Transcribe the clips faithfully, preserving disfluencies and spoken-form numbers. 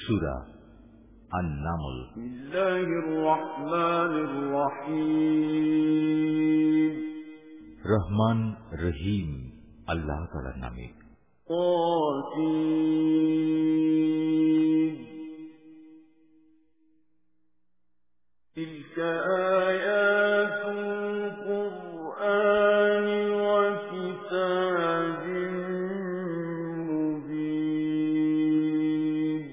সূরা আন-নামল। বিসমিল্লাহির রহমানির রহিম। রহমান রহিম আল্লাহ তাআলার নামে। তাসিন তিলকা আয়াতুল কুরআনি ওয়া কিতাবিন মুবিন।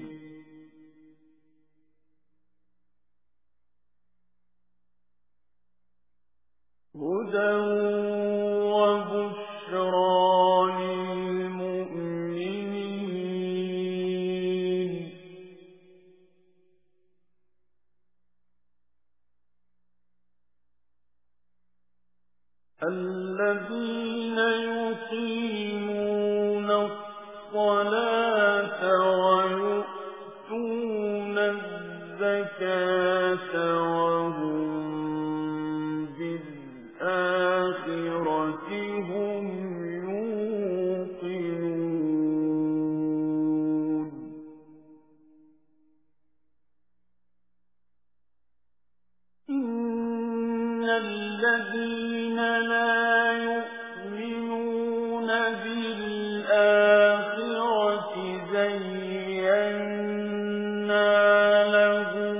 হুদান ওয়া বুশরা الذين يقيمون الصلاة ويؤتون الزكاة وهم بالآخرة هم يوقنون. إن الذين لا يؤمنون بالآخرة زينا لهم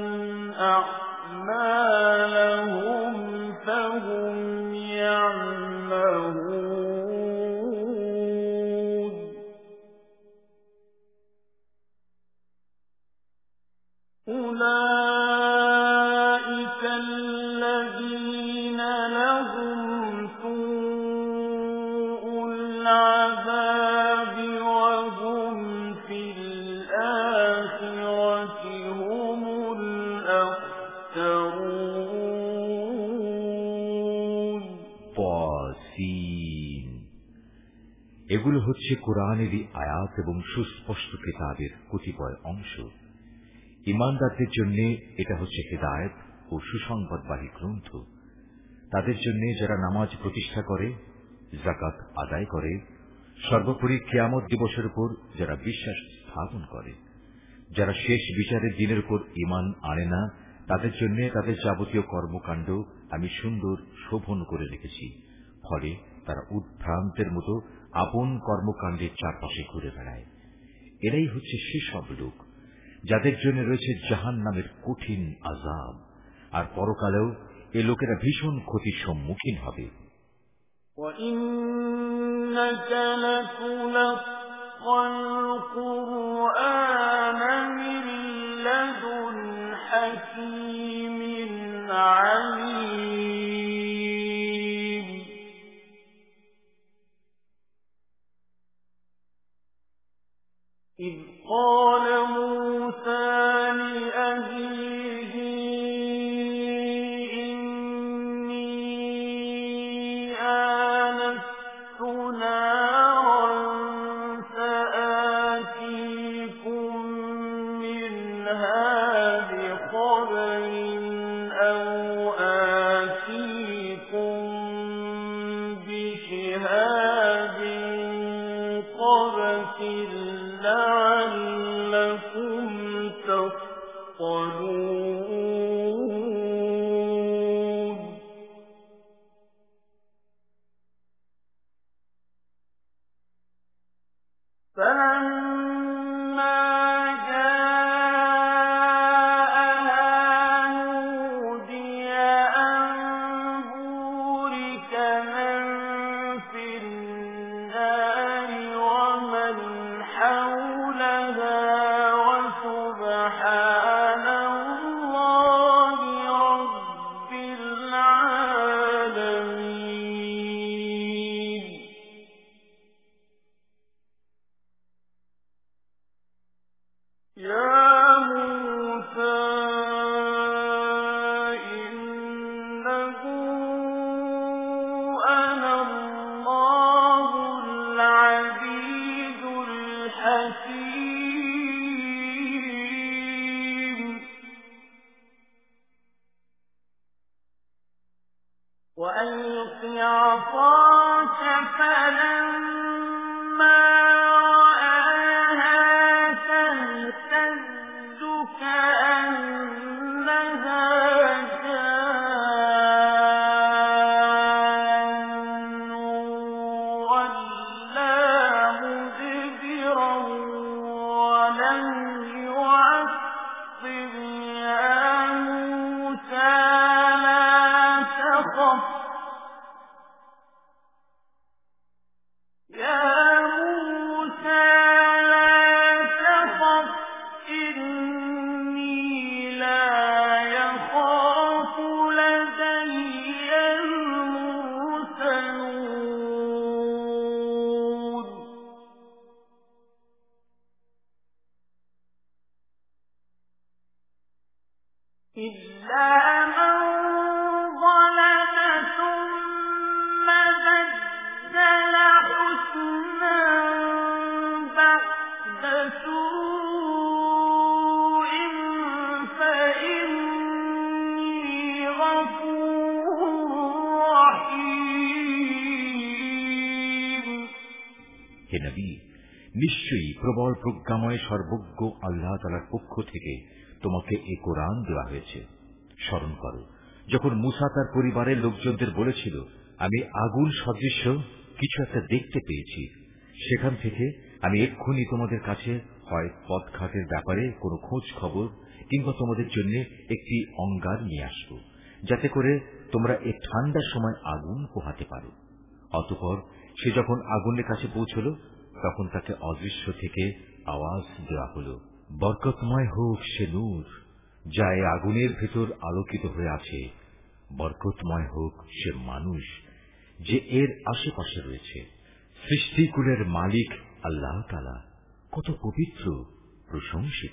أعمالهم فهم يعمهون. أولئك الذين لهم سوء العذاب وهم في الآخرة هم الأخسرون. তাসিন। এগুলো হচ্ছে কোরআনেরই আয়াত এবং সুস্পষ্ট কিতাবের কতিপয় অংশ। ঈমানদারদের জন্য এটা হচ্ছে হিদায়াত ও সুসংবাদবাহী গ্রন্থ। তাদের জন্য যারা নামাজ প্রতিষ্ঠা করে, যাকাত আদায় করে, সর্বোপরি কিয়ামত দিবসের উপর যারা বিশ্বাস স্থাপন করে, যারা শেষ বিচারের দিনের উপর ঈমান আনে না, তাদের জন্য তাদের যাবতীয় কর্মকাণ্ড আমি সুন্দর শোভন করে রেখেছি। ফলে তারা উদ্ভ্রান্তের মতো আপন কর্মকাণ্ডের চারপাশে ঘুরে বেড়ায়। এরাই হচ্ছে সেসব লোক যাদের জন্য রয়েছে জাহান্নামের কঠিন আযাব, আর পরকালেও এ লোকেরা ভীষণ ক্ষতির সম্মুখীন হবে। وَإِنَّكَ لَتُلَقَّى الْقُرْآنَ مِن لَّدُنْ حَكِيمٍ عَلِيمٍ. إِذْ قَالَ مُوسَىٰ لِأَبِيهِ إِنِّي آنَسْتُ نَارًا سَآتِيكُم مِّنْهَا بِخَبَرٍ أَوْ آتِيكُم بِشِهَابٍ قَبَسٍ لعلكم تصطلون. فلما جاءها نودي أن بورك من في النار ومن حولها وسبحان الله رب العالمين. يا موسى إنه أنا الله العزيز الحكيم. وألق عصاك فلما رآها تهتز নিশ্চয়ই প্রবল প্রজ্ঞাময় সর্বজ্ঞ আল্লাহ তাআলার পক্ষ থেকে তোমাকে এ কোরআন দেওয়া হয়েছে। স্মরণ করো যখন মুসা তার পরিবারের লোকজনদের বলেছিল, আমি আগুন সদৃশ্য কিছু একটা দেখতে পেয়েছি, সেখান থেকে আমি এক্ষুনি তোমাদের কাছে হয় পথঘাটের ব্যাপারে কোনো খোঁজ খবর কিংবা তোমাদের জন্য একটি অঙ্গার নিয়ে আসব, যাতে করে তোমরা এই ঠান্ডার সময় আগুন পোহাতে পারো। অতঃপর সে যখন আগুনের কাছে পৌঁছল, তখন তাকে অদৃশ্য থেকে আওয়াজ দেওয়া হল, বরকতময় হোক সে নূর যা এই আগুনের ভেতর আলোকিত হয়ে আছে, বরকতময় হোক সে মানুষ যে এর আশেপাশে রয়েছে। সৃষ্টিকুলের মালিক আল্লাহ তাআলা কত পবিত্র, প্রশংসিত।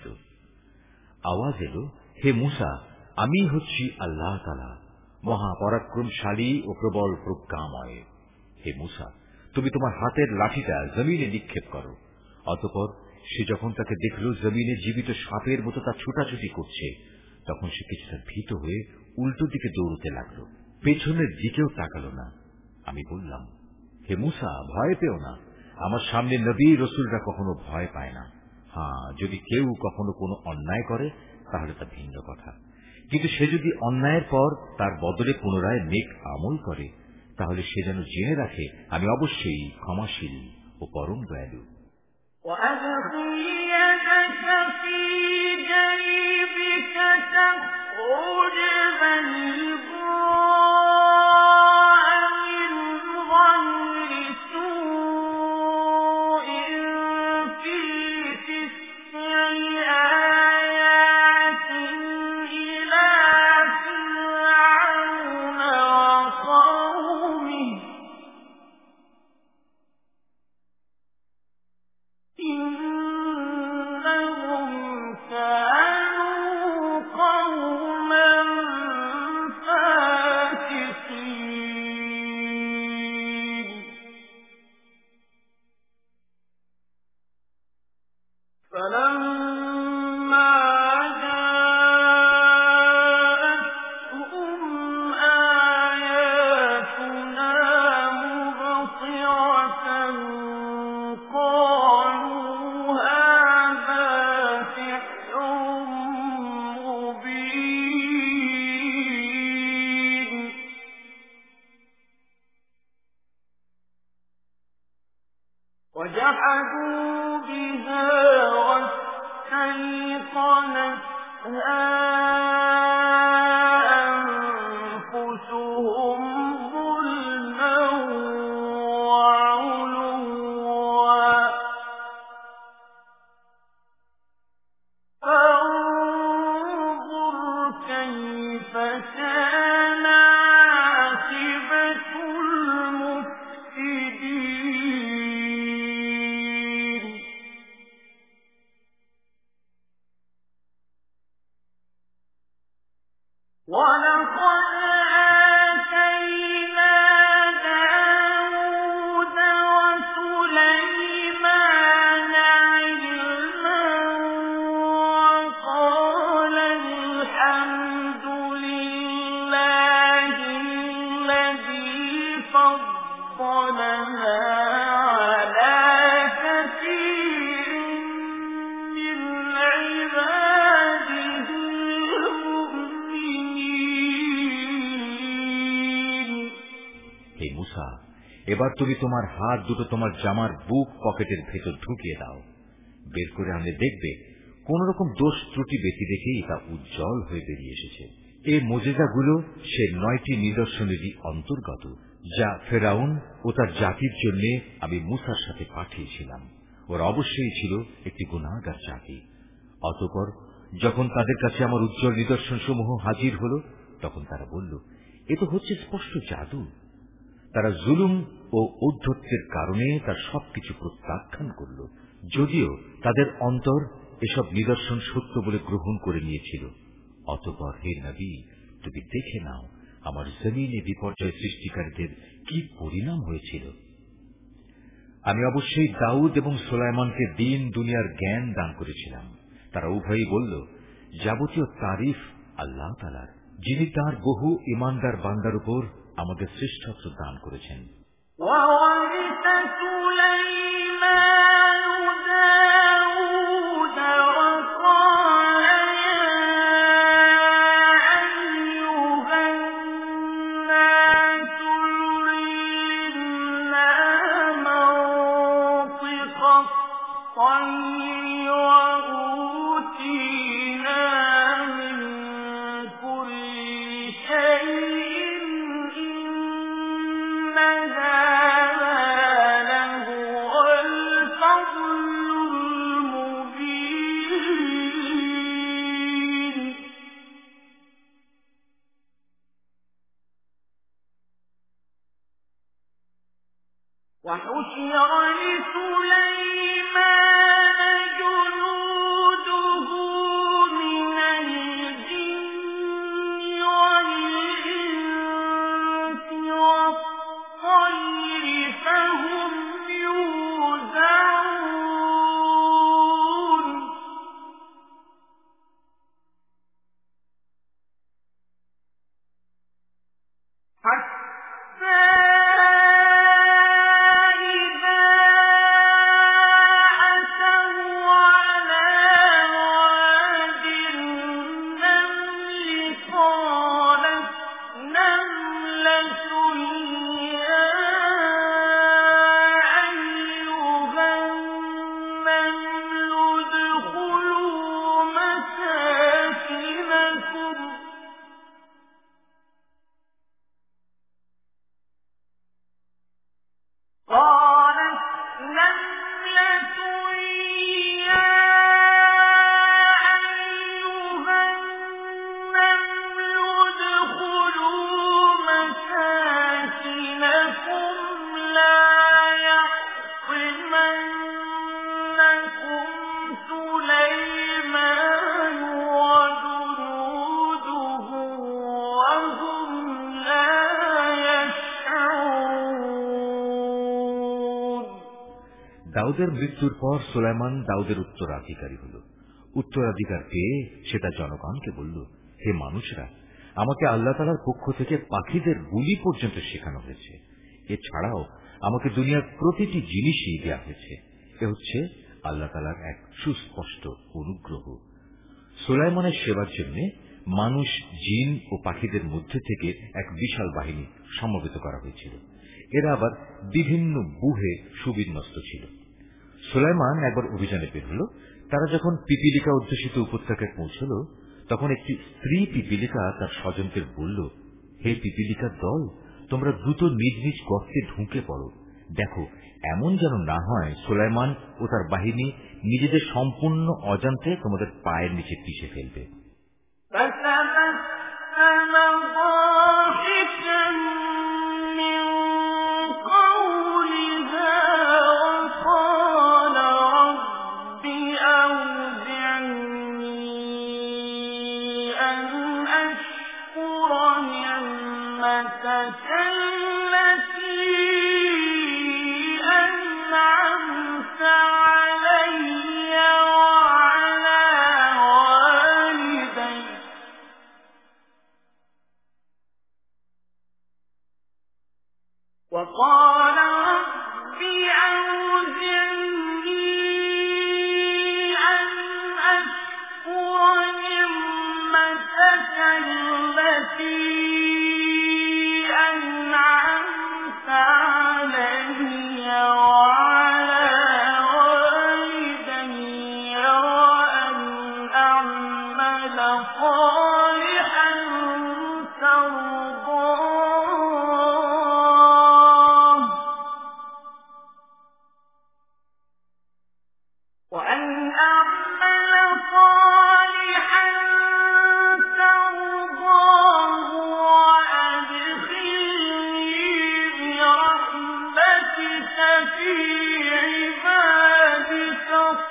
আওয়াজ এলো, হে মূসা, আমি হচ্ছি আল্লাহ তাআলা, মহাপরাক্রমশালী ও প্রবল প্রজ্ঞাময়। হে মূসা, তুমি তোমার হাতের লাঠিটা জমিনে নিক্ষেপ করো। অতঃপর সে যখন তাকে দেখল জমিনে জীবিত সাপের মতো তা ছুটাছুটি করছে, তখন সে কিছুটা ভীত হয়ে উল্টো দিকে দৌড়তে লাগলো, পেছনের দিকেও তাকালো না। আমি বললাম, হে মূসা, ভয় পেও না, আমার সামনে নবী রসুলরা কখনো ভয় পায় না। হ্যাঁ, যদি কেউ কখনো কোনো অন্যায় করে তাহলে তা ভিন্ন কথা, কিন্তু সে যদি অন্যায়ের পর তার বদলে পুনরায় নেক আমল করে, তাহলে সে যেন জেনে রাখে আমি অবশ্যই ক্ষমাশীল ও পরম দয়ালু। وأدخل يدك في جيبك تخرج بيضاء من غير سوء في تسع آيات إلى فرعون وقومه إنهم كانوا قوما فاسقين فلما جاءتهم آياتنا مبصرة قالوا هذا سحر مبين وجحدوا بها واستيقنتها أنفسهم ظلما وعلوا فانظر كيف كان عاقبة المفسدين ولقد آتينا داود وسليمان علما وقال الحمد لله الذي فضلنا على كثير من عباده মুসা, এবার তুমি তোমার হাত দুটো তোমার জামার বুক পকেটের ভেতর ঢুকিয়ে দাও। বের করে আনলে দেখবে কোন রকম দোষ ত্রুটি ব্যতি দেখেই তা উজ্জ্বল হয়ে বেরিয়ে এসেছে। এই মোজেজাগুলো সে নয়টি নিদর্শনেরই অন্তর্গত, যা ফেরাউন ও তার জাতির জন্য আমি মুসার সাথে পাঠিয়েছিলাম। ওরা অবশ্যই ছিল একটি গুনাহগার জাতি। অতঃপর যখন তাদের কাছে আমার উজ্জ্বল নিদর্শন সমূহ হাজির হল, তখন তারা বলল, এ তো হচ্ছে স্পষ্ট জাদু। তারা জুলুম ও ঔদ্ধত্যের কারণে তার সবকিছু প্রত্যাখ্যান করল, যদিও তাদের অন্তর এসব নিদর্শন সত্য বলে গ্রহণ করে নিয়েছিল। অতঃপর হে নবী, তুমি দেখে নাও আমার জমিনে বিপর্যয় সৃষ্টিকারীদের কি পরিণাম হয়েছিল। আমি অবশ্যই দাউদ এবং সুলাইমানকে দিন দুনিয়ার জ্ঞান দান করেছিলাম। তারা উভয়ই বলল, যাবতীয় তারিফ আল্লাহ তাআলার, যিনি তাঁর বহু ঈমানদার বান্দার উপর আমাদের শ্রেষ্ঠত্ব দান করেছেন। দাউদের মৃত্যুর পর সুলাইমান দাউদের উত্তরাধিকারী হল। উত্তরাধিকার পেয়ে সে তার জনগণকে বলল, হে মানুষরা, আমাকে আল্লাহ তাআলার পক্ষ থেকে পাখিদের বুলি পর্যন্ত শেখানো হয়েছে। এছাড়াও আমাকে দুনিয়ার প্রতিটি জিনিসই দেওয়া হয়েছে। এ হচ্ছে আল্লাহ তাআলার এক সুস্পষ্ট অনুগ্রহ। সুলাইমানের সেবার জন্য মানুষ, জিন ও পাখিদের মধ্যে থেকে এক বিশাল বাহিনী সমবেত করা হয়েছিল। এরা আবার বিভিন্ন বুহে সুবিন্যস্ত ছিল। সুলাইমান একবার অভিযানে বের হল। তারা যখন পিপিলিকা অধ্যুষিত উপত্যকায় পৌঁছল, তখন একটি স্ত্রী পিপিলিকা তার স্বজনকে বলল, হে পিপিলিকার দল, তোমরা দ্রুত নিজ নিজ গর্তে ঢুকে পড়ো। দেখো, এমন যেন না হয় সুলাইমান ও তার বাহিনী নিজেদের সম্পূর্ণ অজান্তে তোমাদের পায়ের নিচে পিষে ফেলবে। وقال رب أوزعني أن أشكر نعمتك التي أنعمت صالحا ترضاه وأن أعمل صالحا ترضاه وأدخلني برحمتك في عبادك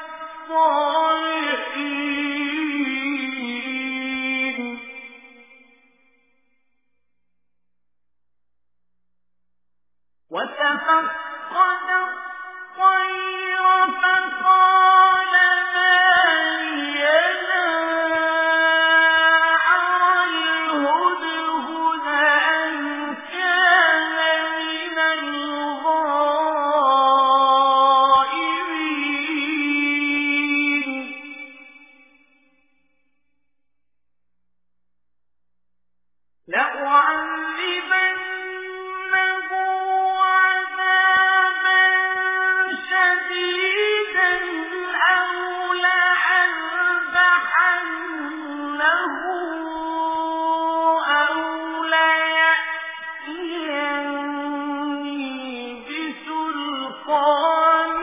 الصالحين. وتفقد الطير فقال ما لي لا أرى الهدهد أم كان من الغائبين. لأعذبنه عذابا شديدا أو لأذبحنه أو ليأتيني بسلطان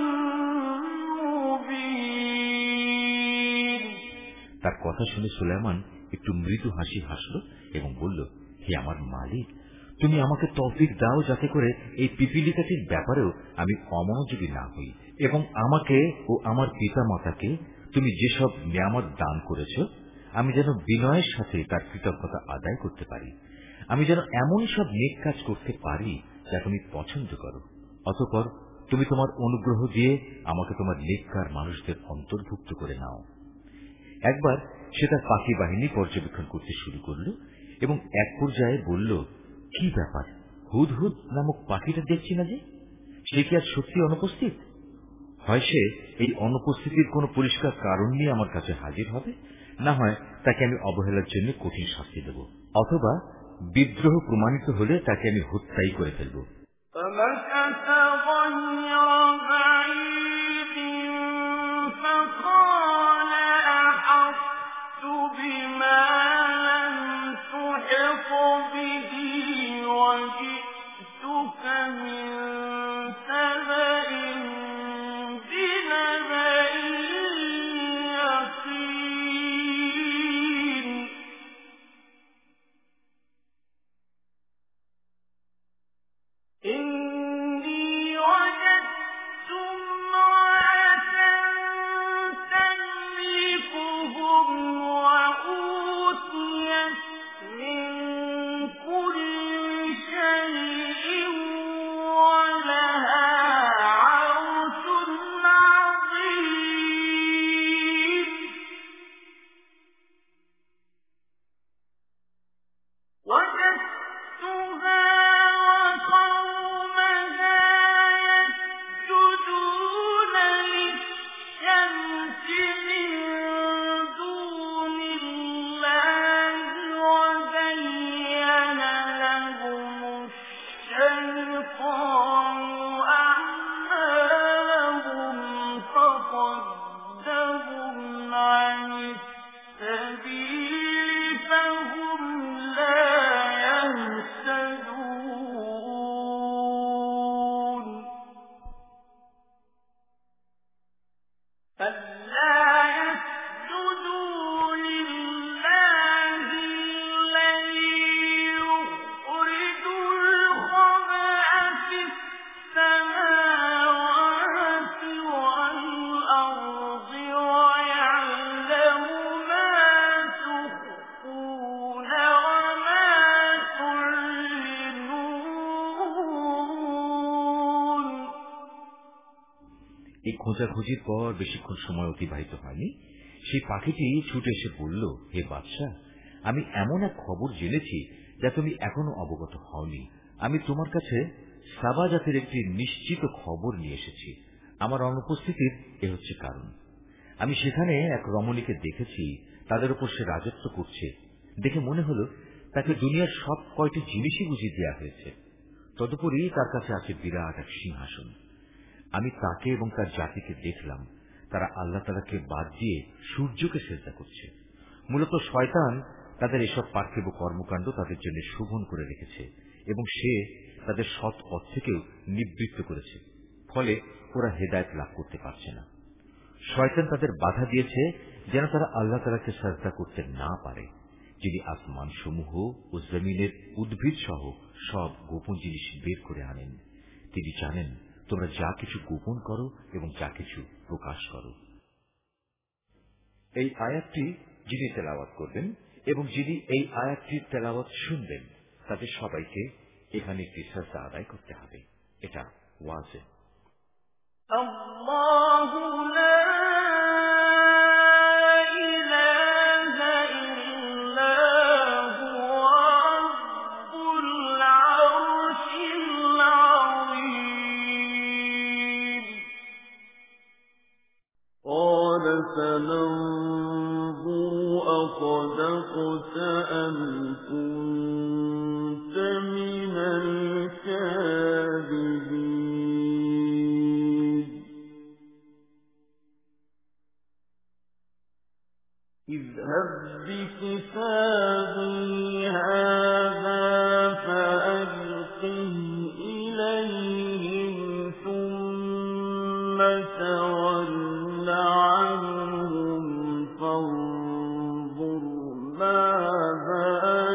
مبين. তার কথা শুনে সুলাইমান একটু মৃদু হাসি হাসল এবং বলল, হে আমার মালিক, তুমি আমাকে তৌফিক দাও যাতে করে এই পিপীলিকাটির ব্যাপারেও আমি অমনোযোগী না হই এবং আমাকে ও আমার পিতা মাতাকে তুমি যেসব নিয়ামত দান করেছ আমি যেন বিনয়ের সাথে তার কৃতজ্ঞতা আদায় করতে পারি। আমি যেন এমন সব নেক কাজ করতে পারি যা তুমি পছন্দ করো। অতঃপর তুমি তোমার অনুগ্রহ দিয়ে আমাকে তোমার নেককার মানুষদের অন্তর্ভুক্ত করে নাও। একবার সে তার পাখি বাহিনী পর্যবেক্ষণ করতে শুরু করল এবং এক পর্যায়ে বলল, কি ব্যাপার, হুদহুদ নামক পাখিটা দেখছি না যে, সে কি আর সত্যি অনুপস্থিত? হয় সে এই অনুপস্থিতির কোন পরিষ্কার কারণ নিয়ে আমার কাছে হাজির হবে, না হয় তাকে আমি অবহেলার জন্য কঠিন শাস্তি দেব, অথবা বিদ্রোহ প্রমাণিত হলে তাকে আমি হত্যাই করে ফেলব। بما لم تحط به وجئتك من سبأ بنبأ يقين. إني وجدت امرأة تملكهم وأوتيت من كل شيء ولها عرش عظيم. وجدتها وقومها يسجدون للشمس من دون الله وزين لهم الشيطان أعمالهم فصدهم عن السبيل فهم لا يهتدون. ألا يسجدوا لله الذي يخرج الخبأ في السماوات والأرض ويعلم ما تخفون وما تعلنون. এই খোঁজাখুঁজির পর বেশিক্ষণ সময় অতিবাহিত হয়নি, সেই পাখিটি ছুটে এসে বলল, হে বাদশাহ, আমি এমন এক খবর জেনেছি যা তুমি এখনো অবগত হওনি। আমি তোমার কাছে সাবা জাতির একটি নিশ্চিত খবর নিয়ে এসেছি। আমার অনুপস্থিতির এ হচ্ছে কারণ। আমি সেখানে এক রমণীকে দেখেছি, তাদের উপর সে রাজত্ব করছে। দেখে মনে হল তাকে দুনিয়ার সব কয়টি জিনিসই বুঝিয়ে দেওয়া হয়েছে। তদুপরি তার কাছে আছে বিরাট এক সিংহাসন। আমি তাকে এবং তার জাতিকে দেখলাম, তারা আল্লাহ তাআলাকে বাদ দিয়ে সূর্যকে সিজদা করছে। মূলত শয়তান তাদের এসব পার্থিব কর্মকাণ্ড তাদের জন্য শোভন করে রেখেছে এবং সে তাদের সৎ পথ থেকেও নিবৃত্ত করেছে, ফলে ওরা হেদায়েত লাভ করতে পারছে না। শয়তান তাদের বাধা দিয়েছে যেন তারা আল্লাহ তাআলাকে সাজদা করতে না পারে, যিনি আসমান সমূহ ও জমিনের উদ্ভিদ সহ সব গোপন জিনিস বের করে আনেন। তিনি জানেন তোমরা যা কিছু গোপন করো এবং যা কিছু প্রকাশ করো। এই আয়াতটি যিনি তেলাওয়াত করবেন এবং যিনি এই আয়াতটির তেলাওয়াত শুনবেন তাদের সবাইকে এখানে একটি সাজদা আদায় করতে হবে। এটা ওয়াজিব। আল্লাহু লা ইলাহা ইল্লা হুয়া রাব্বুল আরশিল আযীম। قال سننظر أصدقت أم كنت من الكاذبين اذهب بكتابي هذا فألقه إليهم ثم تول عنهم فانظر ماذا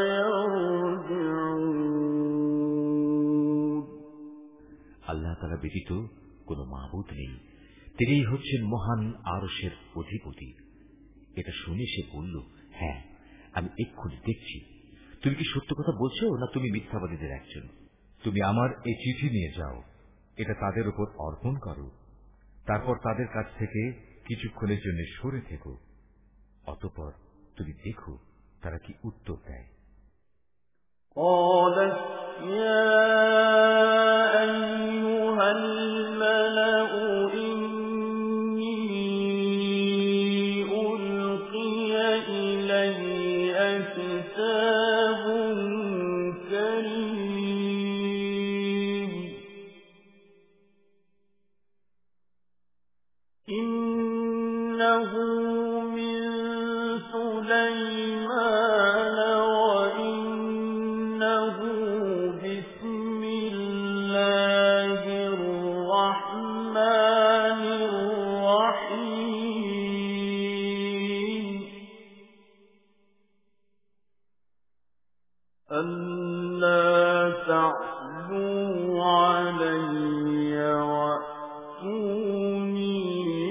يرجعون। আল্লাহ তাআলা ব্যতীত কোনো মাবুদ নেই, তিনিই হচ্ছেন মহান আরশের অধিপতি। এটা শুনে সে বলল, হ্যাঁ আমি এক্ষুনি দেখছি। তুমি কি সত্য কথা বলছো না তুমি মিথ্যাবাদীদের একজন? তুমি আমার এই চিঠি নিয়ে যাও, এটা তাদের উপর অর্পণ করো, তারপর তাদের কাছ থেকে কিছুক্ষণের জন্য সরে থেকো, অতঃপর তুমি দেখো তারা কি উত্তর দেয়। قالت يا أيها الملأ إني ألقي إلي كتاب كريم إنه من سليمان وإنه بسم الله الرحمن الرحيم ألا تعلوا علي وأتوني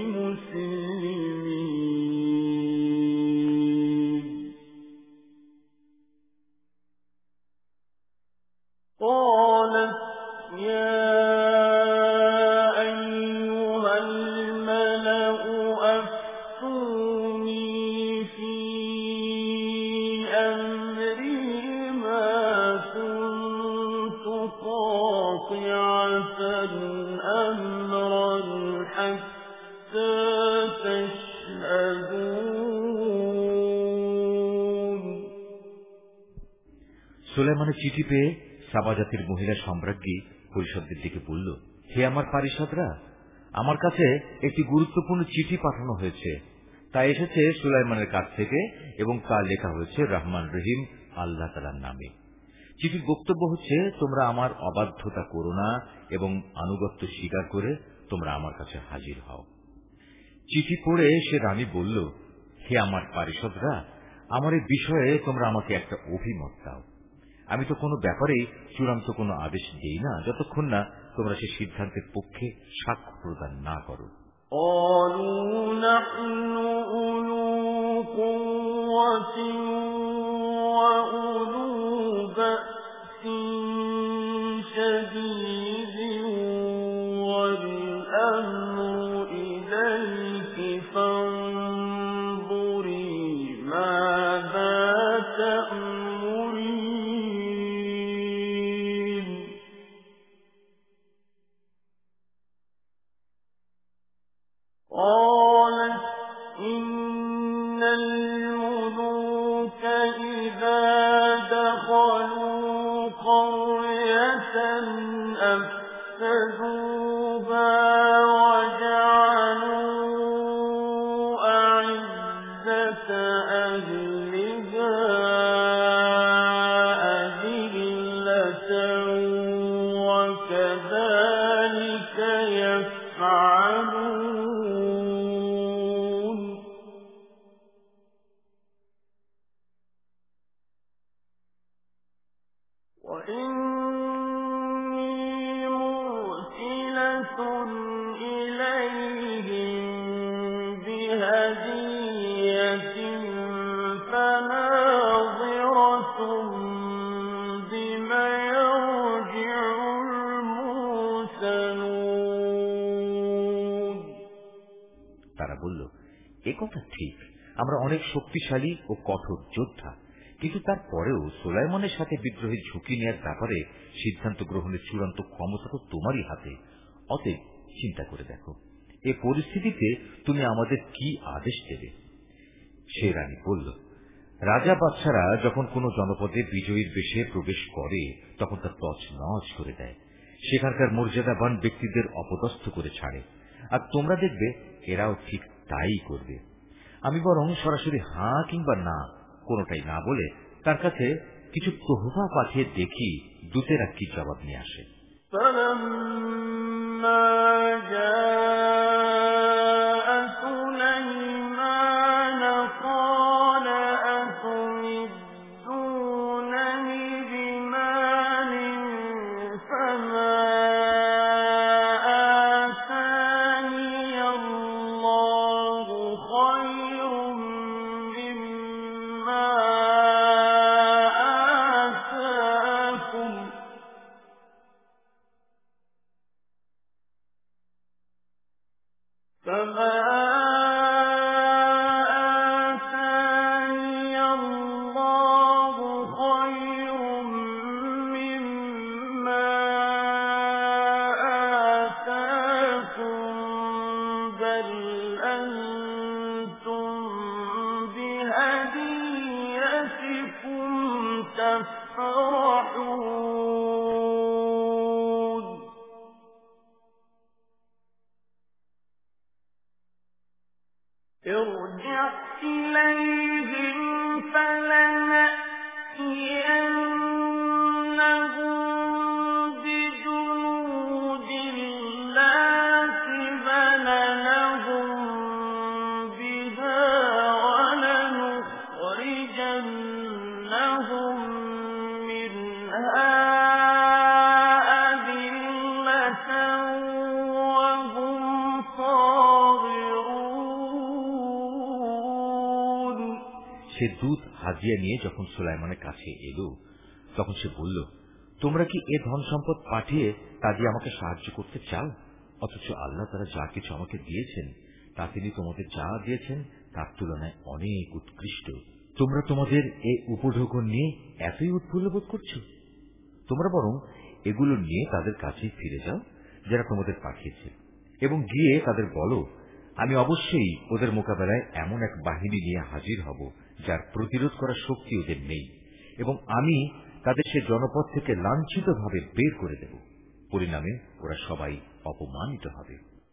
مسلمين قالت يا أيها الملأ أفتوني في أمري ما كنت قاطعة أمرا حتى تشهدون। সুলাইমানের চিঠি পেয়ে সাবা জাতির মহিলা সম্রাজ্ঞী পরিষদদের দিকে বলল, হে আমার পারিষদরা, আমার কাছে একটি গুরুত্বপূর্ণ চিঠি পাঠানো হয়েছে। তা এসেছে সুলাইমানের কাছ থেকে এবং তা লেখা হয়েছে রহমান রহিম আল্লাহ তাআলার নামে। চিঠির বক্তব্য হচ্ছে, তোমরা আমার অবাধ্যতা করো না এবং আনুগত্য স্বীকার করে তোমরা আমার কাছে হাজির হও। চিঠি পড়ে সে রানী বলল, হে আমার পারিষদরা, আমার এই বিষয়ে তোমরা আমাকে একটা অভিমত দাও। আমি তো কোনো ব্যাপারে চূড়ান্ত কোনো আদেশ দেই না যতক্ষণ না তোমরা সে সিদ্ধান্তের পক্ষে সাক্ষ্য প্রদান না করো। قالوا نحن أولو قوة وأولو بأس شديد والأمر إليك فانظري ماذا تأمرين قالت إن الملوك إذا دخلوا قرية أفسدوها وجعلوا أعزة আমরা অনেক শক্তিশালী ও কঠোর যোদ্ধা, কিন্তু তারপরেও সুলাইমানের সাথে বিদ্রোহের ঝুঁকি নেওয়ার ব্যাপারে সিদ্ধান্ত গ্রহণের চূড়ান্ত ক্ষমতা তো তোমারই হাতে। অতএব চিন্তা করে দেখো, এ পরিস্থিতিতে তুমি আমাদের কি আদেশ দেবে? সে রানী বলল, রাজা বাদশারা যখন কোন জনপদে বিজয়ীর বেশে প্রবেশ করে তখন তা তছনছ করে দেয়, সেখানকার মর্যাদাবান ব্যক্তিদের অপদস্থ করে ছাড়ে, আর তোমরা দেখবে এরাও ঠিক তাই করবে। আমি বরং সরাসরি হ্যাঁ কিংবা না কোনটাই না বলে তার কাছে কিছু তোহফা পাঠিয়ে দেখি দূতেরা কি জবাব নিয়ে আসে। সে দূত হাজিয়া নিয়ে যখন সুলাইমানের কাছে এলো তখন সে বলল, তোমরা কি এ ধন সম্পদ পাঠিয়ে তা দিয়ে আমাকে সাহায্য করতে চাও? অথচ আল্লাহ তারা যা কিছু আমাকে দিয়েছেন তা তিনি তোমাদের যা দিয়েছেন তার তুলনায় অনেক উৎকৃষ্ট। তোমরা তোমাদের এই উপঢৌকন নিয়ে এতই উৎফুল্ল বোধ করছো? তোমরা বরং এগুলো নিয়ে তাদের কাছেই ফিরে যাও যারা তোমাদের পাঠিয়েছে, এবং গিয়ে তাদের বলো, আমি অবশ্যই ওদের মোকাবেলায় এমন এক বাহিনী নিয়ে হাজির হব যার প্রতিরোধ করার শক্তি ওদের নেই, এবং আমি তাদের সে জনপদ থেকে লাঞ্ছিতভাবে বের করে দেব। পরিণামে ওরা সবাই অপমানিত হবে।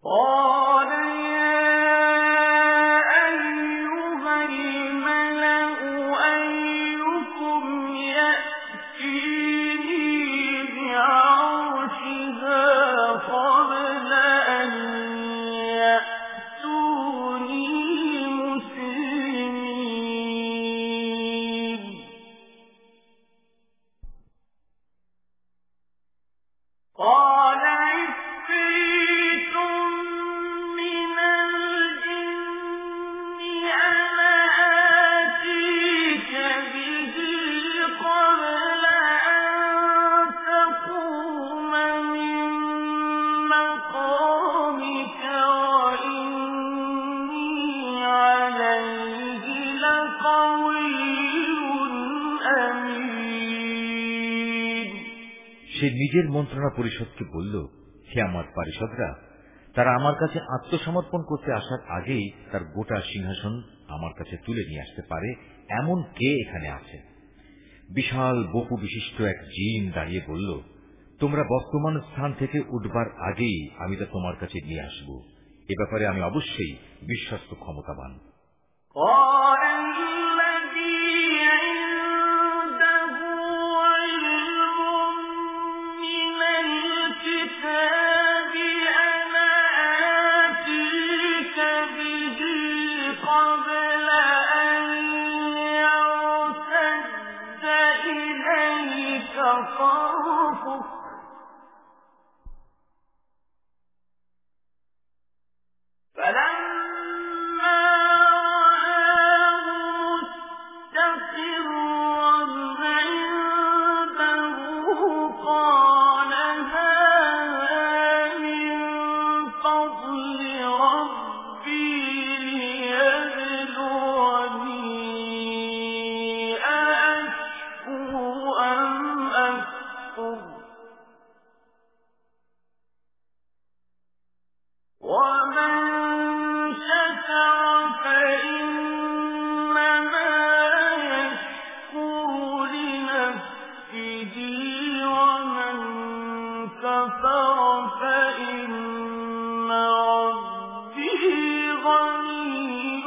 সে নিজের মন্ত্রণা পরিষদকে বলল, হে আমার পারিষদরা, তারা আমার কাছে আত্মসমর্পণ করতে আসার আগেই তার গোটা সিংহাসন আমার কাছে তুলে নিয়ে আসতে পারে এমন কে এখানে আছে? বিশাল বপু বিশিষ্ট এক জিন দাঁড়িয়ে বলল, তোমরা বর্তমান স্থান থেকে উঠবার আগেই আমি তা তোমার কাছে নিয়ে আসব। এ ব্যাপারে আমি অবশ্যই বিশ্বস্ত ক্ষমতাবান। فارفق فلما رآه مستقرا عنده قال هذا من فضل ربي ليبلوني أأشكر أم أكفر ومن شكر فإنما يشكر لنفسه ومن كفر فإن ربي غني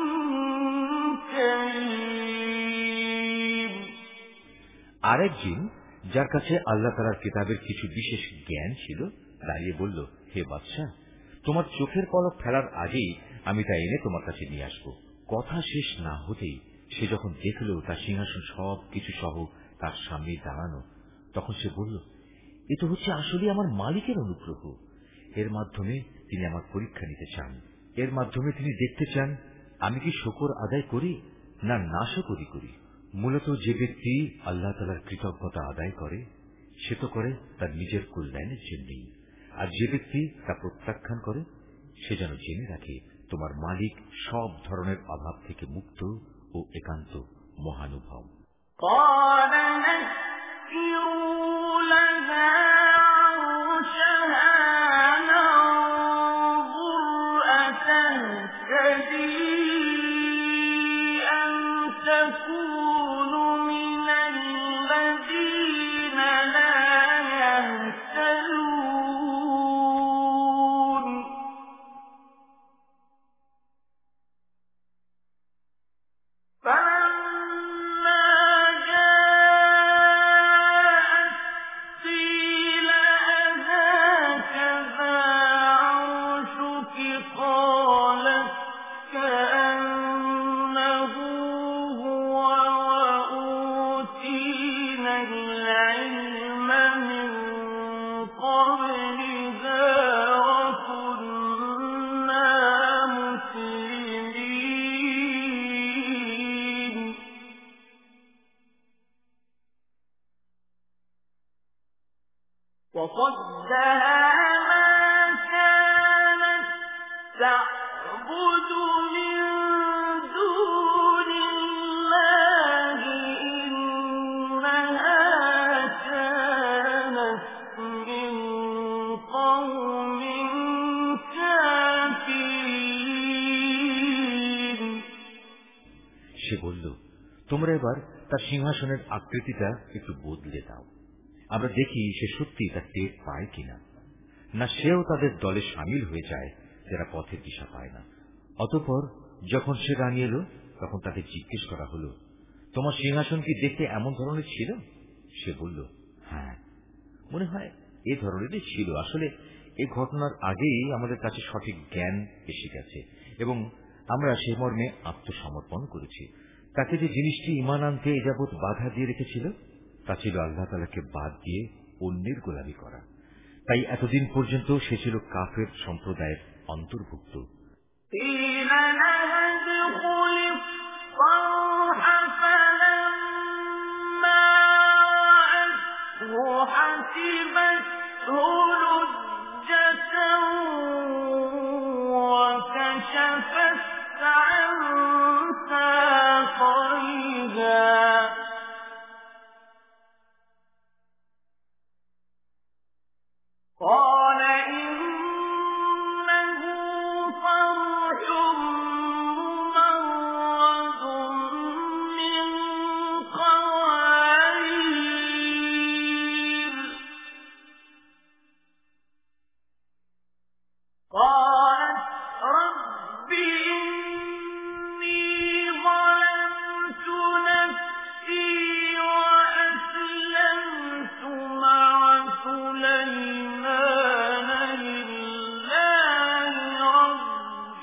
كريم। আরেক জিন যার কাছে আল্লাহ তাআলার কিতাবের কিছু বিশেষ জ্ঞান ছিল দাঁড়িয়ে বলল, হে বাদশাহ, তোমার চোখের পলক ফেলার আগেই আমি তা এনে তোমার কাছে নিয়ে আসবো। কথা শেষ না হতেই সে যখন দেখল তার সিংহাসন সব কিছু সহ তার সামনে দাঁড়ানো, তখন সে বলল, এ তো হচ্ছে আসলে আমার মালিকের অনুগ্রহ। এর মাধ্যমে তিনি আমার পরীক্ষা নিতে চান। এর মাধ্যমে তিনি দেখতে চান আমি কি শুকর আদায় করি না নাশকরি করি। মূলত যে ব্যক্তি আল্লাহ তাআলার কৃতজ্ঞতা আদায় করে সে তো করে তার নিজের কল্যাণের জন্যই, আর যে ব্যক্তি তা প্রত্যাখ্যান করে সে যেন জেনে রাখে তোমার মালিক সব ধরনের অভাব থেকে মুক্ত ও একান্ত মহানুভব। وصدها ما كانت تعبد من دون الله إنها كانت من قوم كافرين। সে বলল, তোমরা এবার তার সিংহাসনের আকৃতিটা একটু বদলে দাও, আমরা দেখি সে সত্যি তার টের পায় কিনা, না সেও তাদের দলে সামিল হয়ে যায় যারা পথের দিশা পায় না। অতঃপর যখন সে রানী এলো তখন তাকে জিজ্ঞেস করা হলো, তোমার সিংহাসন কি দেখতে এমন ধরনের ছিল? সে বলল, হ্যাঁ, মনে হয় এ ধরনেরই ছিল। আসলে এই ঘটনার আগেই আমাদের কাছে সঠিক জ্ঞান এসে গেছে এবং আমরা সে মর্মে আত্মসমর্পণ করেছি। তাকে যে জিনিসটি ঈমান আনতে এ যাবৎ বাধা দিয়ে রেখেছিল তা ছিল আল্লাহ তাআলাকে বাদ দিয়ে অন্যের গোলামি করা। তাই এতদিন পর্যন্ত সে ছিল কাফের সম্প্রদায়ের অন্তর্ভুক্ত। قال إنه فرح ممرد من قوارير قالت رب إني ظلمت نفسي وأسلمت مع سليمان لله رب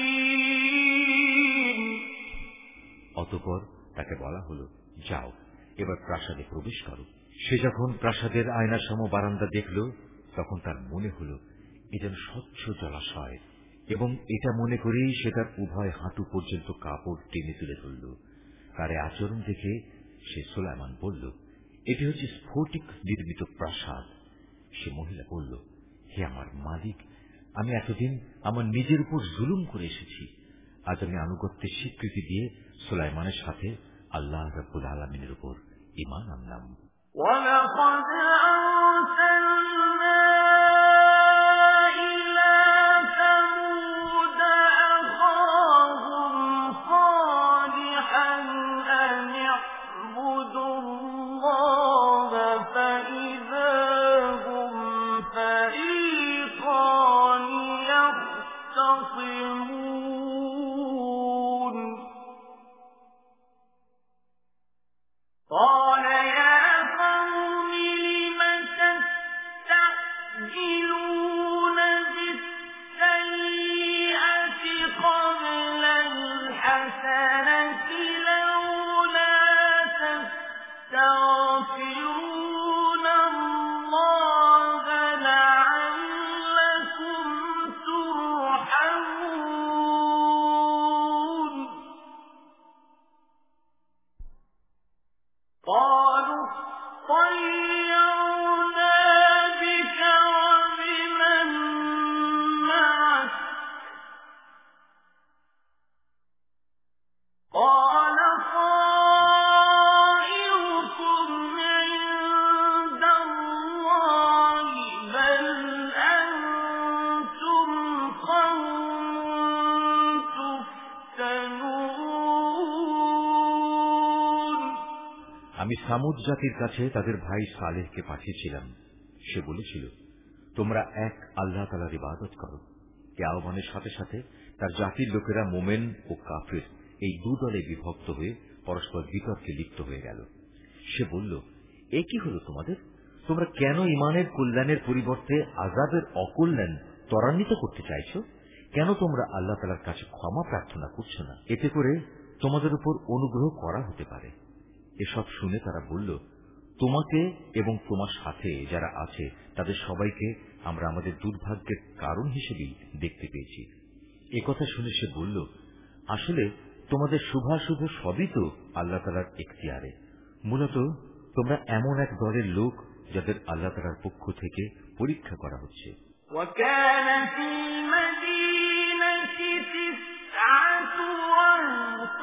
العالمين। অতঃপর তাকে বলা হলো, যাও এবার প্রাসাদে প্রবেশ করো। সে যখন প্রাসাদের আয়নাসম বারান্দা দেখল, তখন তার মনে হল এ যেন স্বচ্ছ জলাশয়, এবং এটা মনে করেই সে তার উভয় হাঁটু পর্যন্ত কাপড় টেনে তুলে ধরল। তার আচরণ দেখে সে সুলাইমান বলল, এটি হচ্ছে স্ফটিক নির্মিত প্রাসাদ। সে মহিলা বলল, হে আমার মালিক, আমি এতদিন আমার নিজের উপর জুলুম করে এসেছি। আজ আমি আনুগত্যের স্বীকৃতি দিয়ে সুলাইমানের সাথে আল্লাহ রাব্বুল আলামিনের উপর ঈমান আনলাম। وَلَقَدْ أَرْسَلْنَا إِلَى ثَمُودَ أَخَاهُمْ صَالِحًا أَنِ اعْبُدُوا اللَّهَ فَإِذَا هُمْ فَرِيقَانِ يَخْتَصِمُونَ قَالَ يَا قَوْمِ لِمَ تَسْتَعْجِلُونَ بِالسَّيِّئَةِ قَبْلَ الْحَسَنَةِ لَوْلَا تَسْتَغْفِرُونَ اللَّهَ لَعَلَّكُمْ تُرْحَمُونَ قَالُوا اطَّيَّرْنَا بِكَ وَبِمَن مَّعَكَ قَالَ طَائِرُكُمْ عِندَ اللَّهِ بَلْ أَنتُمْ قَوْمٌ تُفْتَنُونَ আমি সামুদ জাতির কাছে তাদের ভাই সালেহকে পাঠিয়েছিলাম। সে বলেছিল, তোমরা এক আল্লাহ তাআলার ইবাদত করো। এ আহ্বানের সাথে সাথে তার জাতির লোকেরা মোমেন ও কাফির এই দু দলে বিভক্ত হয়ে পরস্পর বিতর্কে লিপ্ত হয়ে গেল। সে বলল, এ কি হলো তোমাদের? তোমরা কেন ঈমানের কল্যাণের পরিবর্তে আযাবের অকল্যাণ ত্বরান্বিত করতে চাইছো? কেন তোমরা আল্লাহ তাআলার কাছে ক্ষমা প্রার্থনা করছো না? এতে করে তোমাদের উপর অনুগ্রহ করা হতে পারে। এসব শুনে তারা বলল, তোমাকে এবং তোমার সাথে যারা আছে তাদের সবাইকে আমরা আমাদের দুর্ভাগ্যের কারণ হিসেবেই দেখতে পেয়েছি। একথা শুনে সে বলল, আসলে তোমাদের শুভাশুভ সবই তো আল্লাহ তাআলার এখতিয়ারে। মূলত তোমরা এমন এক দলের লোক যাদের আল্লাহ তাআলার পক্ষ থেকে পরীক্ষা করা হচ্ছে। وَكَانَ فِي الْمَدِينَةِ تِسْعَةُ رَهْطٍ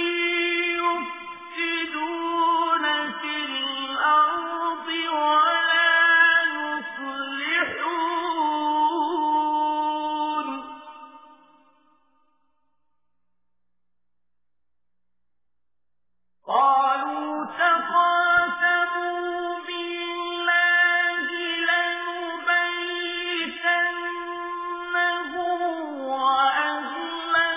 يُفْسِدُونَ فِي الْأَرْضِ وَلَا يُصْلِحُونَ قَالُوا تَقَاسَمُوا بِاللَّهِ لَنُبَيِّتَنَّهُ وَأَهْلَهُ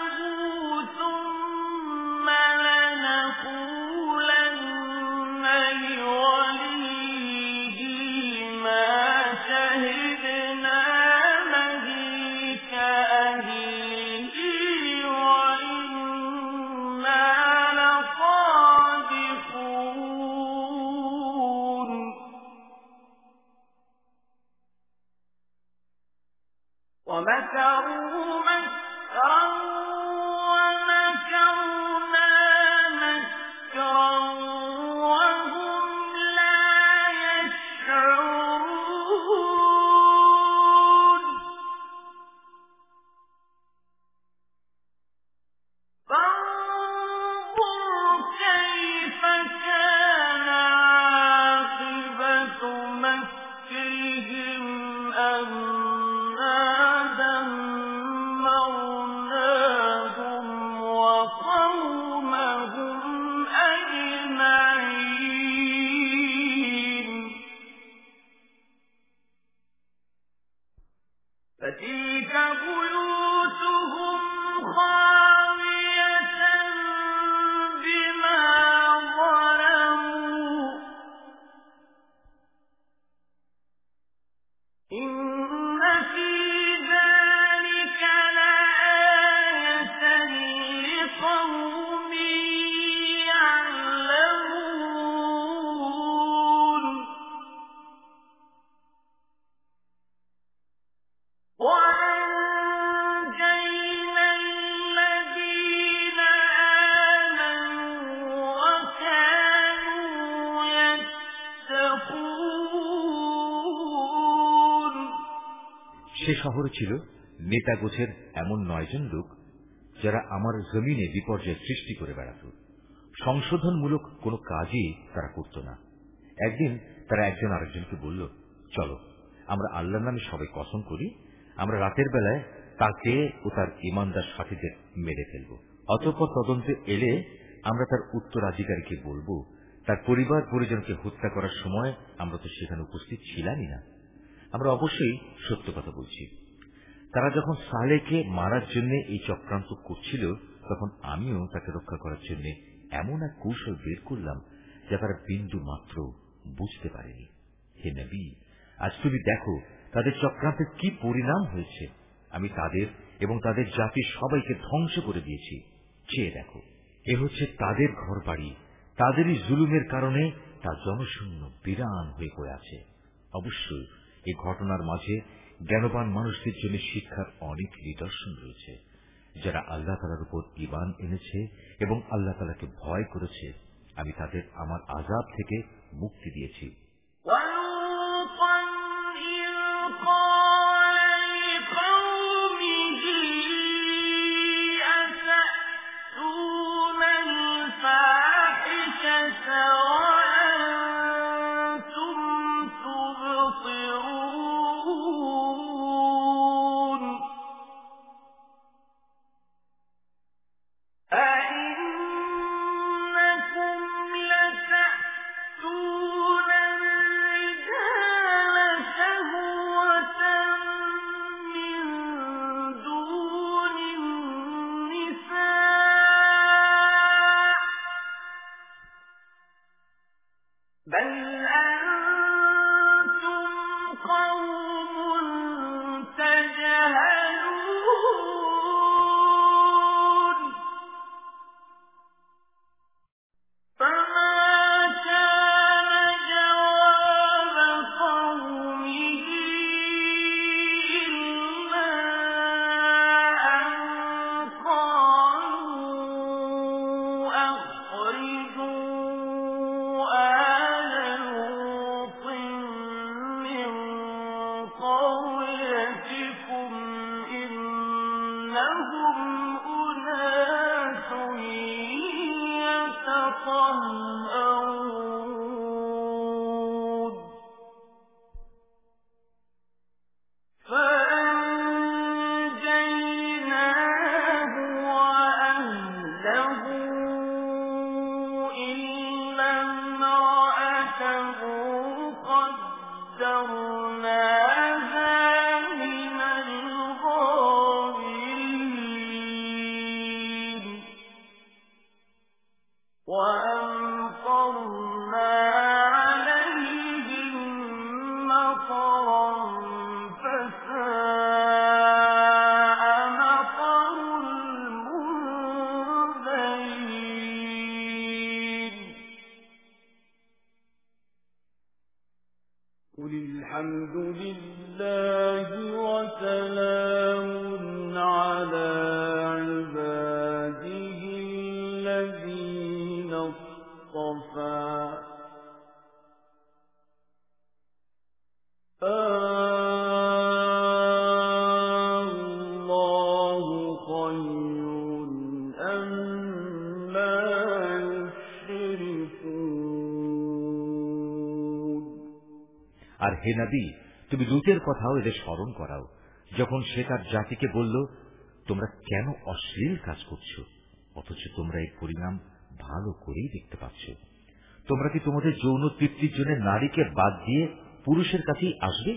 সে শহরে ছিল নেতা গোছের এমন নয়জন লোক, যারা আমার জমিনে বিপর্যয় সৃষ্টি করে বেড়াত। সংশোধনমূলক কোনো কাজই তারা করত না। একদিন তারা একজন আরেকজনকে বলল, চলো আমরা আল্লাহর নামে সবাই কসম করি, আমরা রাতের বেলায় তাকে ও তার ঈমানদার সাথীদের মেরে ফেলব। অতঃপর তদন্তে এলে আমরা তার উত্তরাধিকারীকে বলব, তার পরিবার পরিজনকে হত্যা করার সময় আমরা তো সেখানে উপস্থিত ছিলামই না। আমরা অবশ্যই সত্য কথা বলছি। তারা যখন সালেহকে মারার জন্য এই চক্রান্ত করছিল, তখন আমিও তাকে রক্ষা করার জন্য এমন এক কৌশল বের করলাম যা তারা বিন্দু মাত্র বুঝতে পারেনি। হে নবী, আজ তুমি দেখো তাদের চক্রান্তের কি পরিণাম হয়েছে। আমি তাদের এবং তাদের জাতির সবাইকে ধ্বংস করে দিয়েছি। চেয়ে দেখো, এ হচ্ছে তাদের ঘর বাড়ি, তাদেরই জুলুমের কারণে তা জনশূন্য বিরান হয়ে পড়ে আছে। অবশ্যই এই ঘটনার মাঝে জ্ঞানবান মানুষদের জন্য শিক্ষার অনেক নিদর্শন রয়েছে। যারা আল্লাহ তাআলার উপর ঈমান এনেছে এবং আল্লাহ তাআলাকে ভয় করেছে, আমি তাদের আমার আযাব থেকে মুক্তি দিয়েছি। আর হে নবী, তুমি লূতের কথাও এদের স্মরণ করাও, যখন সে তার জাতিকে বলল, তোমরা কেন অশ্লীল কাজ করছো, অথচ তোমরা এই পরিণাম ভালো করেই দেখতে পাচ্ছ। তোমরা কি তোমাদের যৌন তৃপ্তির জন্য নারীকে বাদ দিয়ে পুরুষের কাছেই আসবে?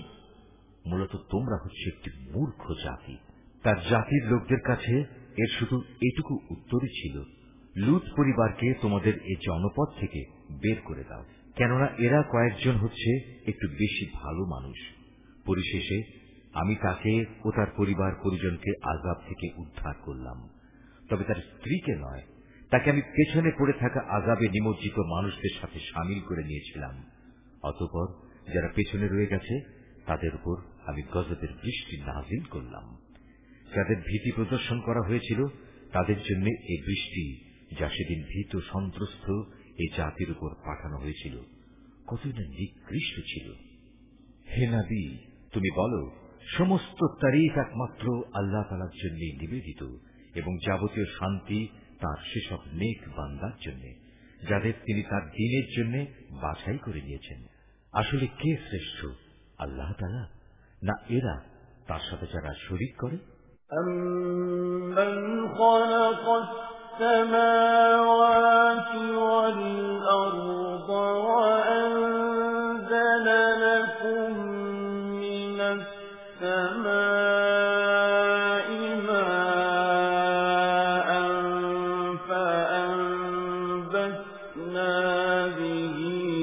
মূলত তোমরা হচ্ছে একটি মূর্খ জাতি। তার জাতির লোকদের কাছে এর শুধু এটুকু উত্তরই ছিল, লূত পরিবারকে তোমাদের এই জনপদ থেকে বের করে দাও, কেননা এরা কয়েকজন হচ্ছে একটু বেশি ভালো মানুষ। পরিশেষে আমি তাকে ও তার পরিবার পরিজনকে আযাব থেকে উদ্ধার করলাম, তবে তার স্ত্রীকে নয়। তাকে আমি পেছনে পড়ে থাকা আযাবে নিমজ্জিত মানুষদের সাথে সামিল করে নিয়েছিলাম। অতঃপর যারা পেছনে রয়ে গেছে তাদের উপর আমি গজবের বৃষ্টি নাজিল করলাম। যাদের ভীতি প্রদর্শন করা হয়েছিল তাদের জন্য এই বৃষ্টি, যা সেদিন ভীত সন্ত্রস্ত এই জাতির উপর পাঠানো হয়েছিল, কতই না নিকৃষ্ট ছিল। হে নবী, তুমি বলো, সমস্ত তারিফ একমাত্র আল্লাহ তাআলার জন্য নিবেদিত এবং যাবতীয় শান্তি তার সেসব নেক বান্দার জন্য যাদের তিনি তার দ্বীনের জন্য বাছাই করে নিয়েছেন। আসলে কে শ্রেষ্ঠ, আল্লাহ তাআলা না এরা তার সাথে যারা শরীক করে? أَمَّنْ خَلَقَ السَّمَاوَاتِ وَالْأَرْضَ وَأَنزَلَ لَكُم مِّنَ السَّمَاءِ مَاءً فَأَنبَتْنَا بِهِ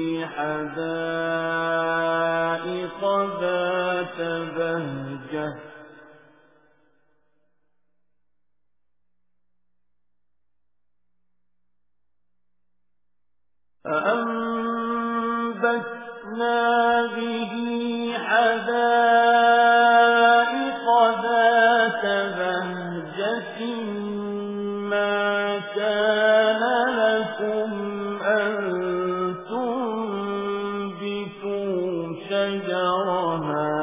حَدَائِقَ ذَاتَ بَهْجَةٍ فأنبتنا به حدائق ذات بهجة ما كان لكم أن تنبتوا شجرها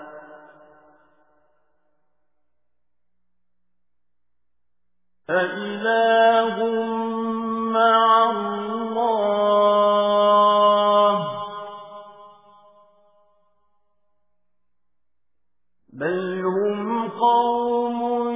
أإله مع الله بل هم قوم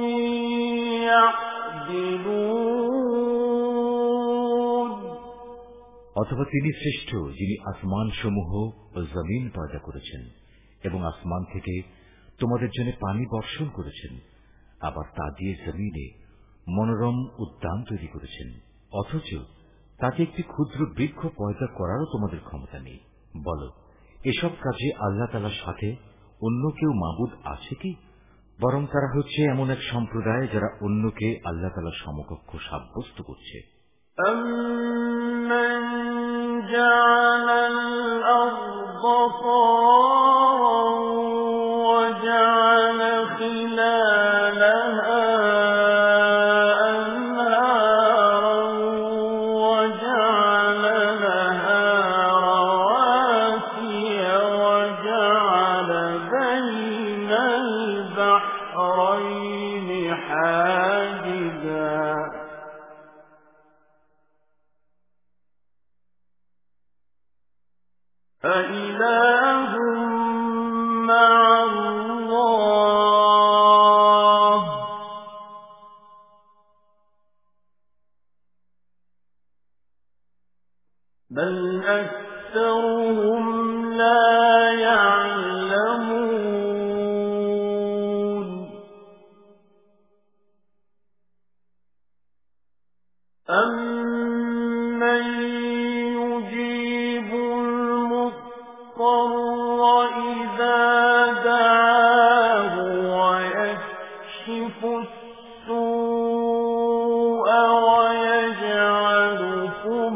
يعدلون। অথবা তিনি শ্রেষ্ঠ যিনি আসমান সমূহ ও জমিন পয়দা করেছেন এবং আসমান থেকে তোমাদের জন্য পানি বর্ষণ করেছেন, আবার তা দিয়ে জমিনে মনোরম উদ্যান তৈরি করেছেন, অথচ তাতে একটি ক্ষুদ্র বৃক্ষ পয়দা করারও তোমাদের ক্ষমতা নেই। বলো, এসব কাজে আল্লাহ তাআলার সাথে অন্য কেউ মাবুদ আছে কি? বরং তারা হচ্ছে এমন এক সম্প্রদায় যারা অন্যকে আল্লাহ তাআলার সমকক্ষ সাব্যস্ত করছে। أَمَّنْ جَعَلَ الْأَرْضَ قَرَارًا وَجَعَلَ خِلَالَهَا أإله مع الله بل أكثرهم لا يعلمون أَمَّن يُجِيبُ المضطر إذا دعاه ويكشف السوء ويجعلكم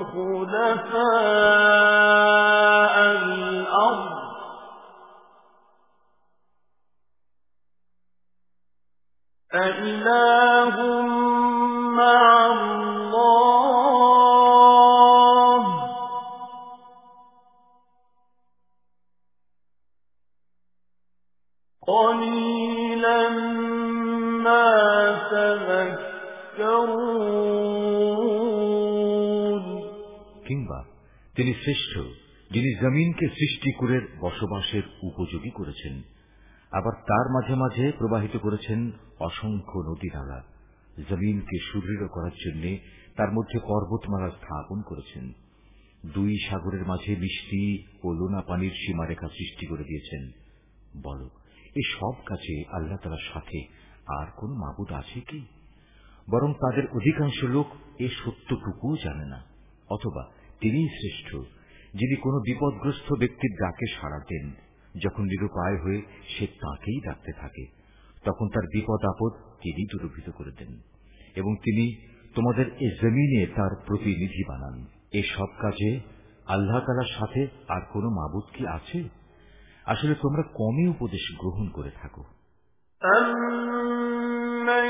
خلفاء الأرض أإله مع الله قليلا ما تذكرون। কিংবা তিনি শ্রেষ্ঠ যিনি জমিনকে সৃষ্টি করে বসবাসের উপযোগী করেছেন, আবার তার মাঝে মাঝে প্রবাহিত করেছেন অসংখ্য নদী নালা, জমিনকে সুদৃঢ় করার জন্য তার মধ্যে পর্বতমালা স্থাপন করেছেন, দুই সাগরের মাঝে মিষ্টি ও লোনা পানির সীমারেখা সৃষ্টি করে দিয়েছেন। বলো, এই সব কাজে আল্লাহ তাআলার সাথে আর কোন মাবুদ আছে কি? বরং তাদের অধিকাংশ লোক এ সত্যটুকুও জানে না। অথবা তিনিই শ্রেষ্ঠ যিনি কোনো বিপদগ্রস্ত ব্যক্তির ডাকে সাড়া দেন, যখন নিরুপায় হয়ে সে তাঁকেই ডাকতে থাকে, তখন তার বিপদ আপদ তিনি দূরীভূত করে দেন, এবং তিনি তোমাদের এ জমিনে তার প্রতিনিধি বানান। এ সব কাজে আল্লাহ তাআলার সাথে আর কোন মাবুদ কি আছে? আসলে তোমরা কমই উপদেশ গ্রহণ করে থাকো। أَمَّن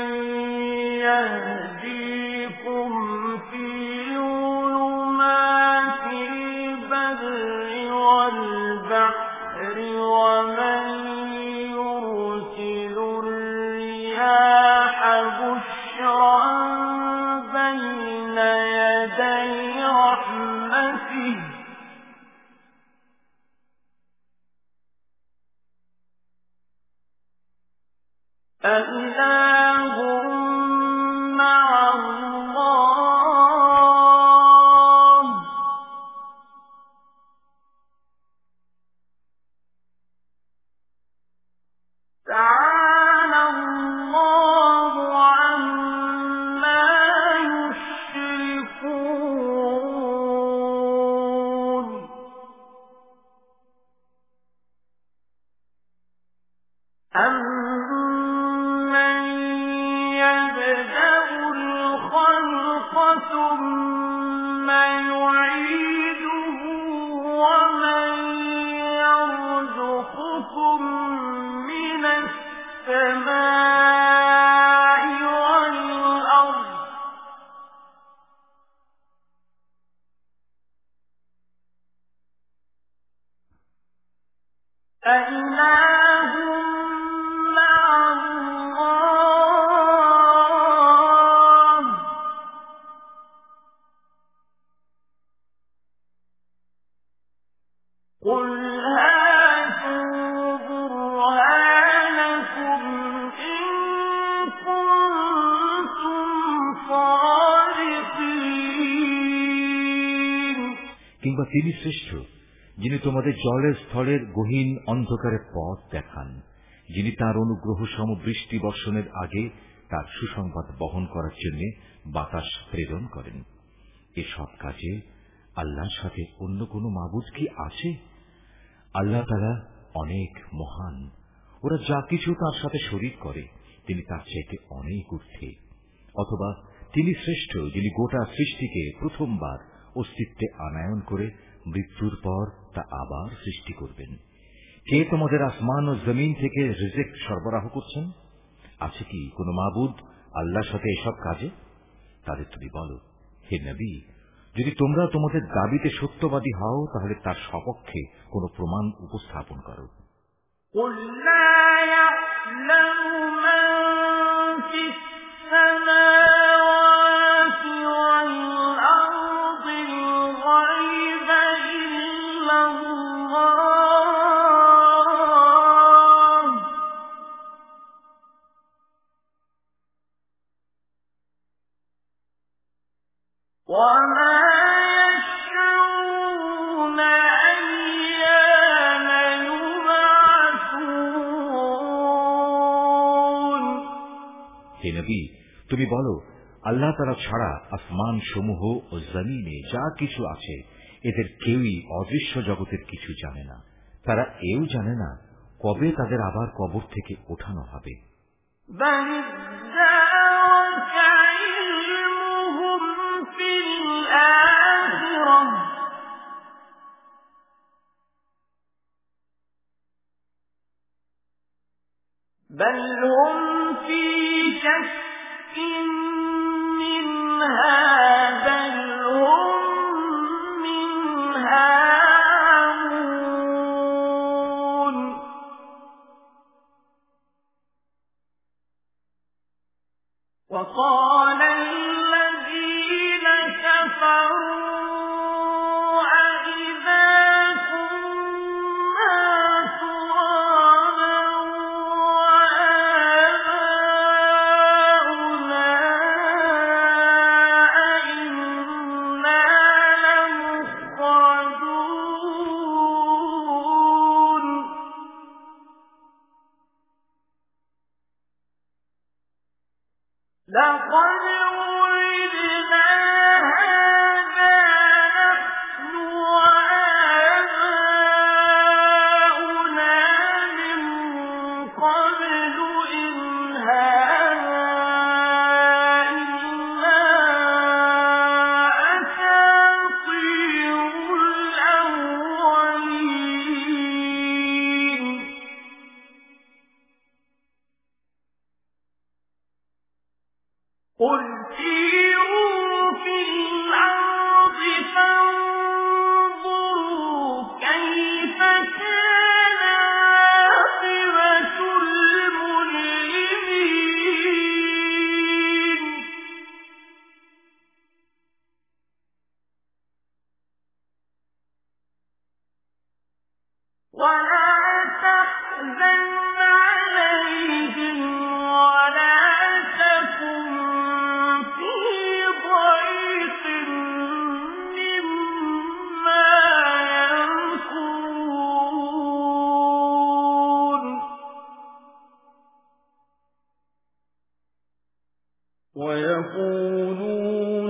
يَهْدِيكُمْ فِي ظُلُمَاتِ الْبَرِّ وَالْبَحْرِ وَمَن يدي رحمته أإله مع الله تعالى الله عما يشركون أَمَّن يَبْدَأُ الْخَلْقَ ثُمَّ يُعِيدُهُ وَمَن يَرْزُقُكُم مِّنَ السَّمَاءِ وَالْأَرْضِ أَإِلَٰهٌ مَّعَ اللَّهِ قُلْ هَاتُوا بُرْهَانَكُمْ إِن كُنتُمْ صَادِقِينَ কিংবা তিনি শ্রেষ্ঠ, যিনি তোমাদের জলের স্থলের গহীন অন্ধকারে পথ দেখান, যিনি তার অনুগ্রহ সম বৃষ্টি বর্ষণের আগে তার সুসংবাদ বহন করার জন্য বাতাস প্রেরণ করেন। এসব কাজে আল্লাহর সাথে অন্য কোন মাবুদ কি আছে? আল্লাহ তাআলা অনেক মহান। ওরা যা কিছু তার সাথে শরীক করে তিনি তার চাইতে অনেক ঊর্ধ্বে। অথবা তিনি শ্রেষ্ঠ, যিনি গোটা সৃষ্টিকে প্রথমবার অস্তিত্বে আনায়ন করে মৃত্যুর পর তা আবার সৃষ্টি করবেন। কে তোমাদের আসমান ও জমিন থেকে রিজিক সরবরাহ করছেন? আছে কি কোন মাবুদ আল্লাহর সাথে এসব কাজে? তাদের তুমি বলো, হে নবী, যদি তোমরা তোমাদের দাবিতে সত্যবাদী হও তাহলে তার সপক্ষে কোন প্রমাণ উপস্থাপন করো। قُل لا يَعْلَمُ مَن فِي السَّمَاوَاتِ وَالْأَرْضِ الْغَيْبَ إِلَّا اللَّهُ وَمَا يَشْعُرُونَ أَيَّانَ يُبْعَثُونَ হে নবী, তুমি বলো, আল্লাহ তাআলা ছাড়া আসমান সমূহ ও জমিনে যা কিছু আছে এদের কেউই অদৃশ্য জগতের কিছু জানে না। তারা এও জানে না কবে তাদের আবার কবর থেকে ওঠানো হবে। بَلِ ادَّارَكَ عِلْمُهُمْ فِي الْآخِرَةِ بَلْ هُمْ فِي شَكٍّ مِّنْهَا بَلْ هُم مِّنْهَا عَمُونَ وَقَالَ الَّذِينَ كَفَرُوا أَإِذَا كُنَّا تُرَابًا وَآبَاؤُنَا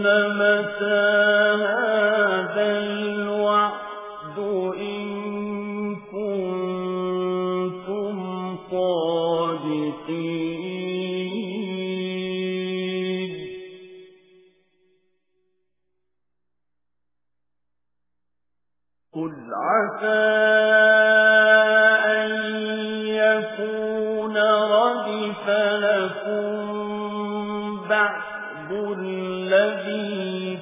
متى هذا الوعد إن كنتم صادقين قل عسى أن يكون ردف لكم بعض الذي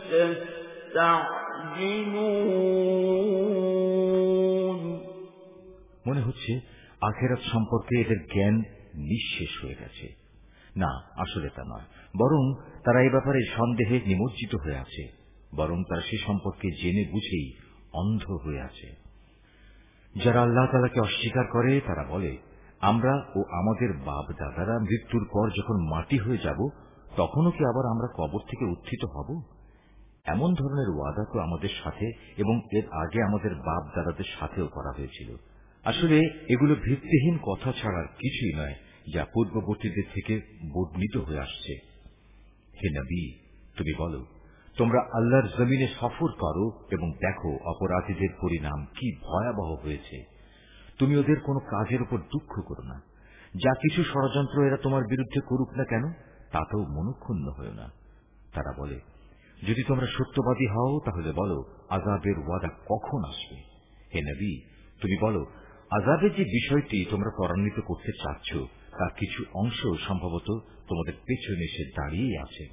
تستعجلون মনে হচ্ছে আখিরাত সম্পর্কে এদের জ্ঞান নিঃশেষ হয়ে গেছে। না, আসলে তা নয়, বরং তারা এই ব্যাপারে সন্দেহে নিমজ্জিত হয়ে আছে, বরং তারা সে সম্পর্কে জেনে বুঝেই অন্ধ হয়ে আছে। যারা আল্লাহ তাআলাকে অস্বীকার করে তারা বলে, আমরা ও আমাদের বাপ দাদারা মৃত্যুর পর যখন মাটি হয়ে যাব তখনও কি আবার আমরা কবর থেকে উত্থিত হব? এমন ধরনের ওয়াদা তো আমাদের সাথে এবং এর আগে আমাদের বাপ দাদাদের সাথেও করা হয়েছিল। আসলে এগুলো ভিত্তিহীন কথা ছাড়ার কিছুই নয়, যা পূর্ববর্তীদের থেকে বর্ণিত হয়ে আসছে। হে নবী, তুমি বলো, তোমরা আল্লাহর জমিনে সফর করো এবং দেখো অপরাধীদের পরিণাম কি ভয়াবহ হয়েছে। তুমি ওদের কোনো কাজের উপর দুঃখ করো না। যা কিছু ষড়যন্ত্র এরা তোমার বিরুদ্ধে করুক না কেন, তাতেও মনক্ষুণ্ণ হও না। তারা বলে, যদি তোমরা সত্যবাদী হও তাহলে বলো আযাবের ওয়াদা কখন আসবে। হে নবী, তুমি বলো, আযাবের যে বিষয়টি তোমরা ত্বরান্বিত করতে চাচ্ছ তার কিছু অংশ সম্ভবত তোমাদের পেছনে এসে দাঁড়িয়ে আছে।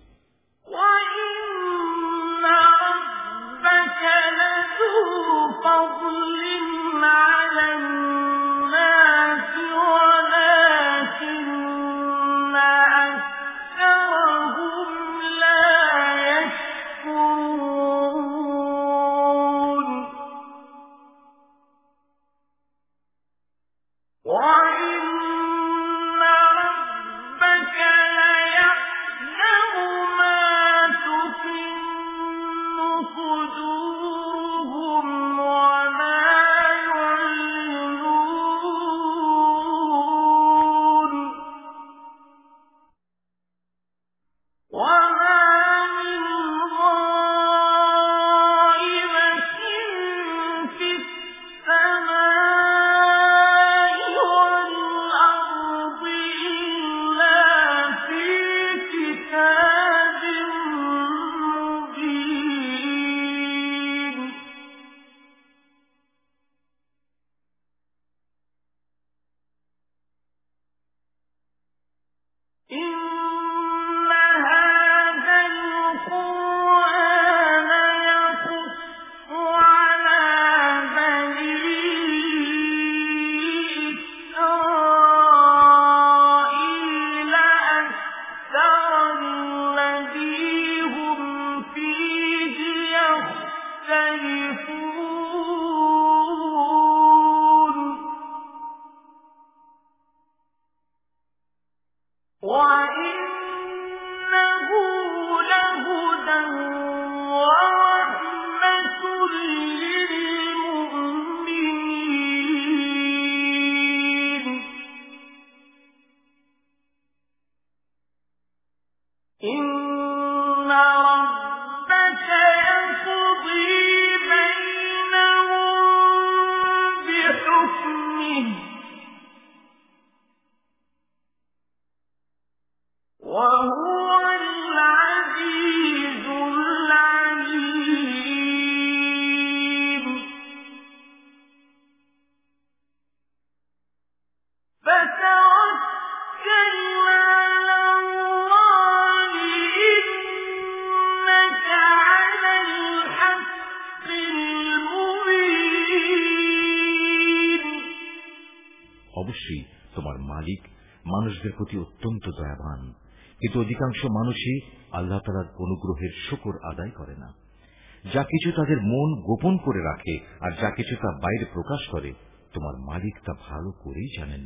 অবশ্যই তোমার মালিক মানুষদের প্রতি অত্যন্ত দয়াবান, কিন্তু অধিকাংশ মানুষই আল্লাহ তাআলার অনুগ্রহের শুকর আদায় করে না। যা কিছু তাদের মন গোপন করে রাখে আর যা কিছু তা বাইরে প্রকাশ করে, তোমার মালিক তা ভালো করেই জানেন।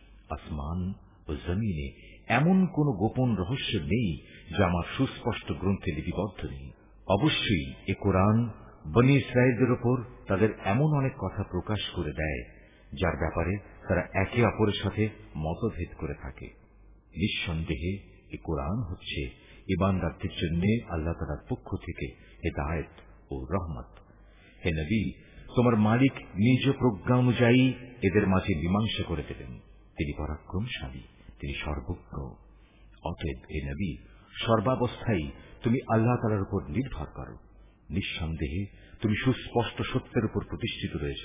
আসমান ও জমিনে এমন কোন গোপন রহস্য নেই যা আমার সুস্পষ্ট গ্রন্থে লিপিবদ্ধ নেই। অবশ্যই এ কোরআন বনী ইসরাঈলদের উপর তাদের এমন অনেক কথা প্রকাশ করে দেয় যার ব্যাপারে তারা একে অপরের সাথে মতভেদ করে থাকে। নিঃসন্দেহে এ কোরআন হচ্ছে ঈমানদারদের জন্য আল্লাহ তাআলার পক্ষ থেকে হিদায়াত ও রহমত। হে নবী, তোমার মালিক নিজ প্রজ্ঞা অনুযায়ী এদের মাঝে মীমাংসা করে দেবেন। তিনি পরাক্রমশালী, তিনি সর্বজ্ঞ। অতএব হে নবী, সর্বাবস্থায় তুমি আল্লাহ তাআলার উপর নির্ভর করো। নিঃসন্দেহে তুমি সুস্পষ্ট সত্যের উপর প্রতিষ্ঠিত রয়েছ।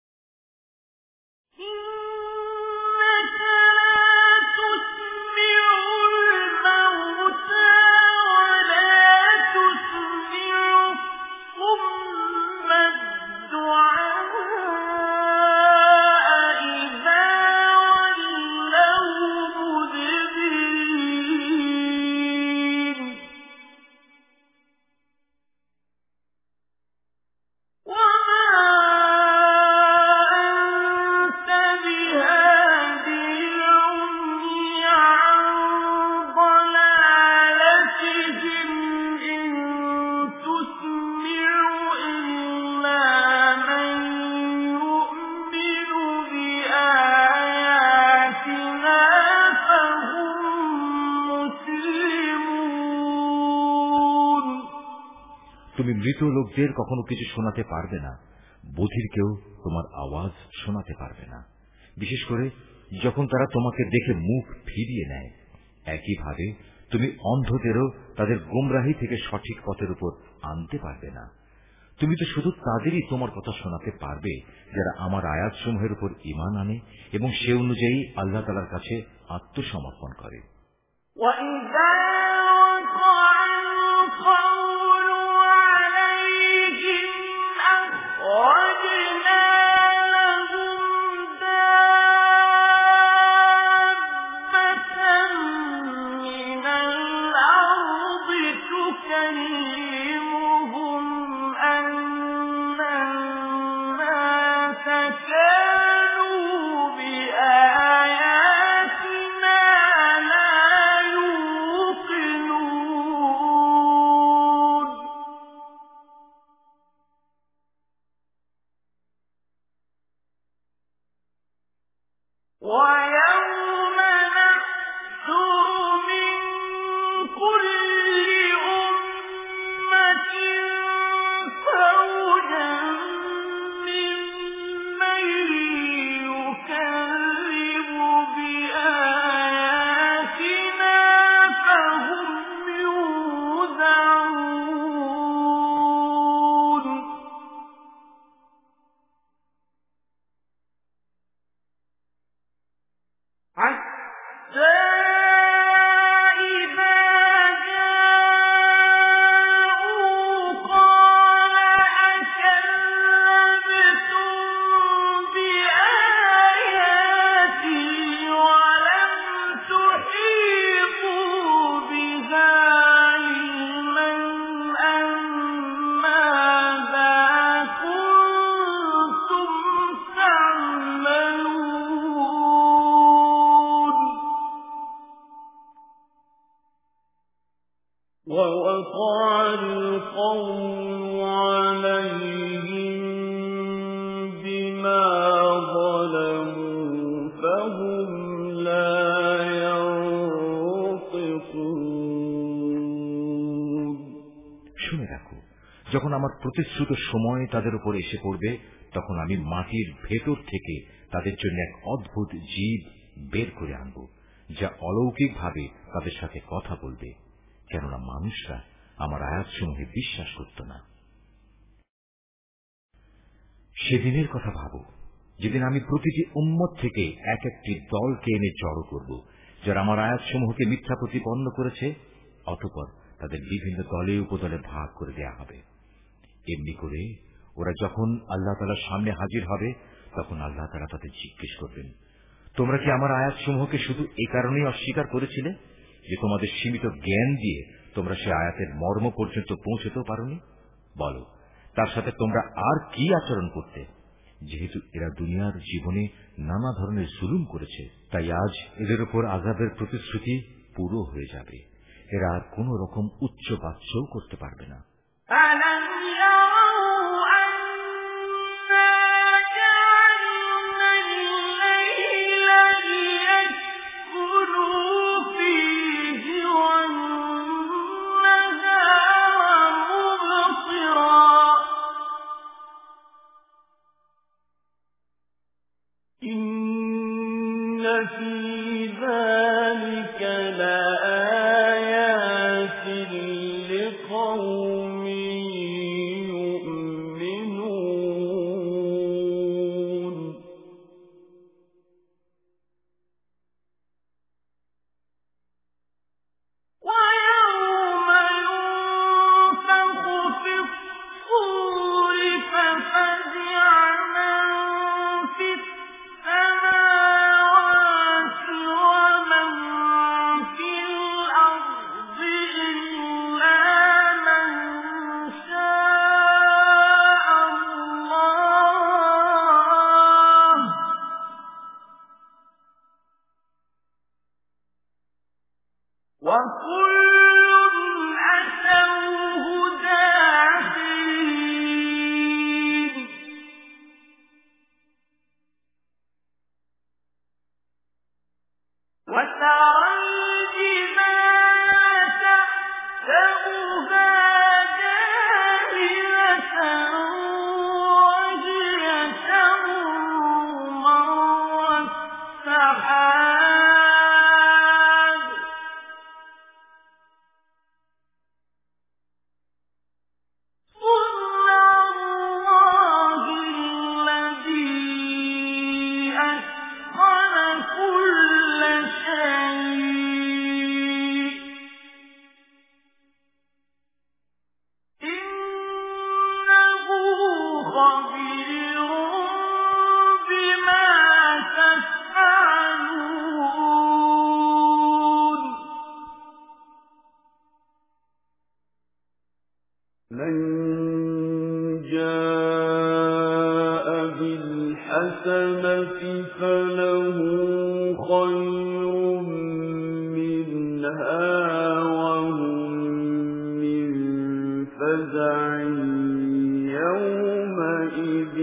তুমি মৃত লোকদের কখনো কিছু শোনাতে পারবে না, বধির কেউ তোমার আওয়াজ শোনাতে পারবে না, বিশেষ করে যখন তারা তোমাকে দেখে মুখ ফিরিয়ে নেয়। একইভাবে তুমি অন্ধদেরও তাদের গোমরাহি থেকে সঠিক পথের উপর আনতে পারবে না। তুমি তো শুধু তাদেরই তোমার কথা শোনাতে পারবে যারা আমার আয়াতসমূহের উপর ঈমান আনে এবং সে অনুযায়ী আল্লাহ তাআলার কাছে আত্মসমর্পণ করে। যখন আমার প্রতিশ্রুত সময় তাদের উপর এসে পড়বে, তখন আমি মাটির ভেতর থেকে তাদের জন্য এক অদ্ভুত জীব বের করে আনব, যা অলৌকিকভাবে তাদের সাথে কথা বলবে, কেননা মানুষরা আমার আয়াতসমূহে বিশ্বাস করত না। সেদিনের কথা ভাবো, যেদিন আমি প্রতিটি উম্মত থেকে এক একটি দলকে এনে জড়ো করব, যারা আমার আয়াতসমূহকে মিথ্যা প্রতিপন্ন করেছে। অতঃপর তাদের বিভিন্ন দলে উপদলে ভাগ করে দেয়া হবে। এমনি করে ওরা যখন আল্লাহ তাআলার সামনে হাজির হবে, তখন আল্লাহ তাআলা তাদের জিজ্ঞেস করবেন, তোমরা কি আমার আয়াতসমূহকে শুধু এই কারণেই অস্বীকার করেছিলে যে তোমাদের সীমিত জ্ঞান দিয়ে তোমরা সে আয়াতের মর্ম পর্যন্ত পৌঁছতেও পারোনি? বলো, তার সাথে তোমরা আর কি আচরণ করতে? যেহেতু এরা দুনিয়ার জীবনে নানা ধরনের জুলুম করেছে, তাই আজ এদের উপর আযাবের প্রতিশ্রুতি পুরো হয়ে যাবে। এরা আর কোন রকম উচ্চ বাচ্চাও করতে পারবে না। فيه والنهار لقوم يؤمنون ويوم ينفخ في الصور ففزع من في السماوات ومن في الأرض إلا من شاء الله وكل أتوه داخرين وترى الجبال تحسبها جامدة وهي تمر مر السحاب صنع الله الذي أتقن كل شيء إنه خبير بما تفعلون من جاء بالحسنة فله خير منها وهم من فزع يومئذ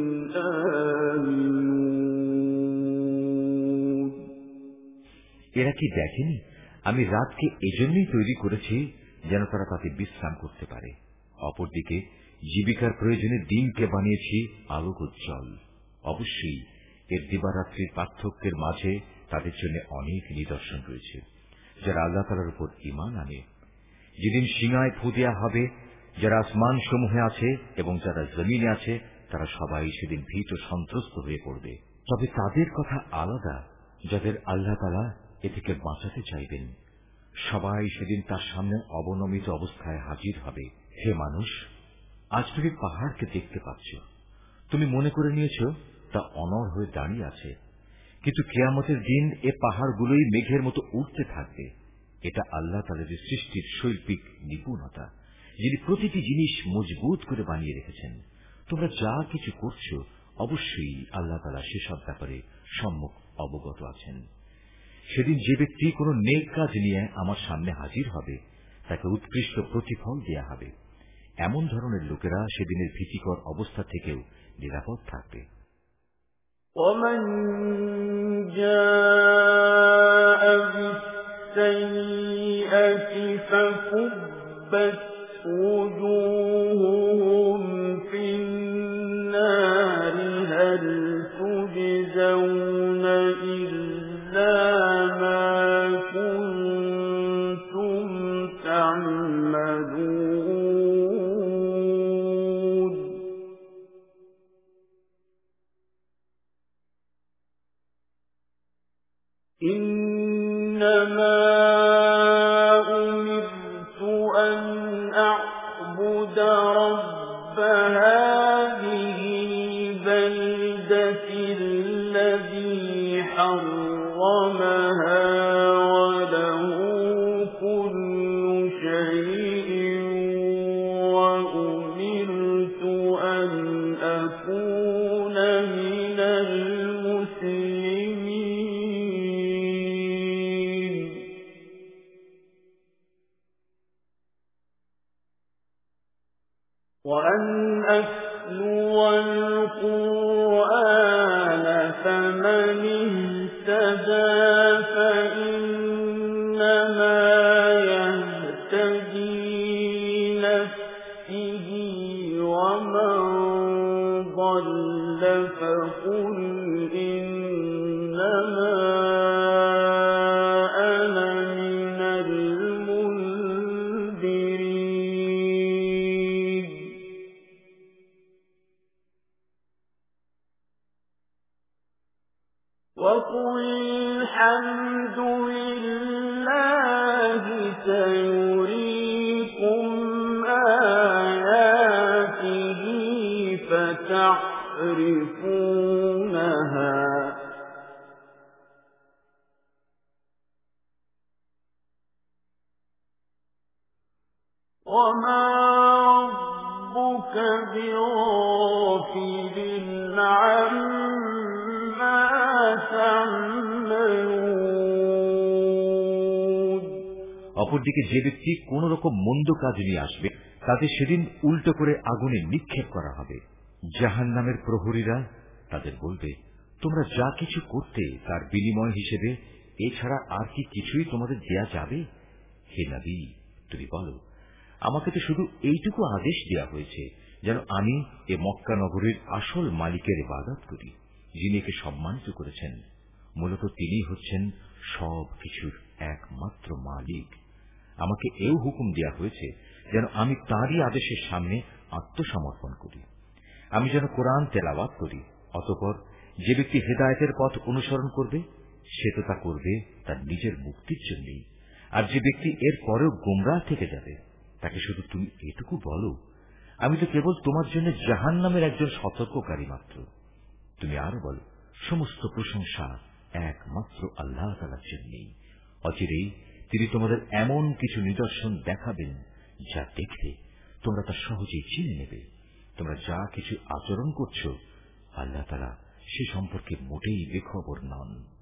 آمنون এরা কি দেখেনি আমি রাতকে এজন্যই তৈরি করেছি যেন তারা তাতে বিশ্রাম করতে পারে, অপরদিকে জীবিকার প্রয়োজনে দিনকে বানিয়েছি আলোকোজ্জ্বল। অবশ্যই এর দিবারাত্রির পার্থক্যের মাঝে তাদের জন্য অনেক নিদর্শন রয়েছে যারা আল্লাহ তাআলার উপর ঈমান আনে। যেদিন সিংহায় ফু দেয়া হবে, যারা আসমান সমূহে আছে এবং যারা জমিনে আছে তারা সবাই সেদিন ভীত ও সন্ত্রস্ত হয়ে পড়বে। তবে তাদের কথা আলাদা যাদের আল্লাহ তাআলা এ থেকে বাঁচাতে চাইবেন। সবাই সেদিন তার সামনে অবনমিত অবস্থায় হাজির হবে। হে মানুষ, আজ তুমি পাহাড়কে দেখতে পাচ্ছ, তুমি মনে করে নিয়েছ তা অনড় হয়ে দাঁড়িয়ে আছে, কিন্তু কিয়ামতের দিন এ পাহাড়গুলোই মেঘের মতো উঠতে থাকবে। এটা আল্লাহ তাআলার সৃষ্টির শৈল্পিক নিপুণতা, যিনি প্রতিটি জিনিস মজবুত করে বানিয়ে রেখেছেন। তোমরা যা কিছু করছ অবশ্যই আল্লাহ তাআলা সেসব ব্যাপারে সম্যক অবগত আছেন। সেদিন যে ব্যক্তি কোনো নেক কাজ নিয়ে আমার সামনে হাজির হবে তাকে উৎকৃষ্ট প্রতিফল দেয়া হবে। এমন ধরনের লোকেরা সেদিনের ভীতিকর অবস্থা থেকেও নিরাপদ থাকবে। ومن جاء بالسيئة فكبت وجوههم في النار هل تجزون إلا ما كنتم تعملون إنما أمرت أن أعبد رب هذه البلدة الذي حرمها وله كل شيء وأمرت أن أكون من المسلمين وأن أتلو القرآن فمن اهتدى فإنما يهتدي لنفسه ومن ضل فقل إنما أنا من المنذرين وقل الحمد لله سيريكم آياته فتعرفونها وما ربك بغافل عما تعملون। অপরদিকে যে ব্যক্তি কোন রকম মন্দ কাজ নিয়ে আসবে তাদের সেদিন উল্টো করে আগুনে নিক্ষেপ করা হবে। জাহান্নামের প্রহরীরা তাদের বলবে, তোমরা যা কিছু করতে তার বিনিময় হিসেবে এছাড়া আর কি কিছুই তোমাদের দেয়া যাবে? হে নবী, তুমি বলো, আমাকে তো শুধু এইটুকু আদেশ দেয়া হয়েছে যেন আমি এ মক্কা নগরীর আসল মালিকের ইবাদত করি, যিনি একে সম্মানিত করেছেন। মূলত তিনি হচ্ছেন সব কিছুর একমাত্র মালিক। আমাকে এও হুকুম দেয়া হয়েছে যেন আমি তাঁরই আদেশের সামনে আত্মসমর্পণ করি। আমি যেন কোরআন তেলাওয়াত করি। অতঃপর যে ব্যক্তি হেদায়েতের পথ অনুসরণ করবে সে তো তা করবে তার নিজের মুক্তির জন্যই, আর যে ব্যক্তি এর পরেও গোমরাহ থেকে যাবে তাকে শুধু তুমি এটুকু বলো, আমি তো কেবল তোমার জন্য জাহান্নামের একজন সতর্ককারী মাত্র। তুমি আরো বলো, সমস্ত প্রশংসা একমাত্র আল্লাহ তাআলার জন্যই। অচিরেই তিনি তোমাদের এমন কিছু নিদর্শন দেখাবেন যা দেখলে তোমরা তা সহজেই চিনে নেবে। তোমরা যা কিছু আচরণ করছো আল্লাহ তাআলা সে সম্পর্কে মোটেই বেখবর নন।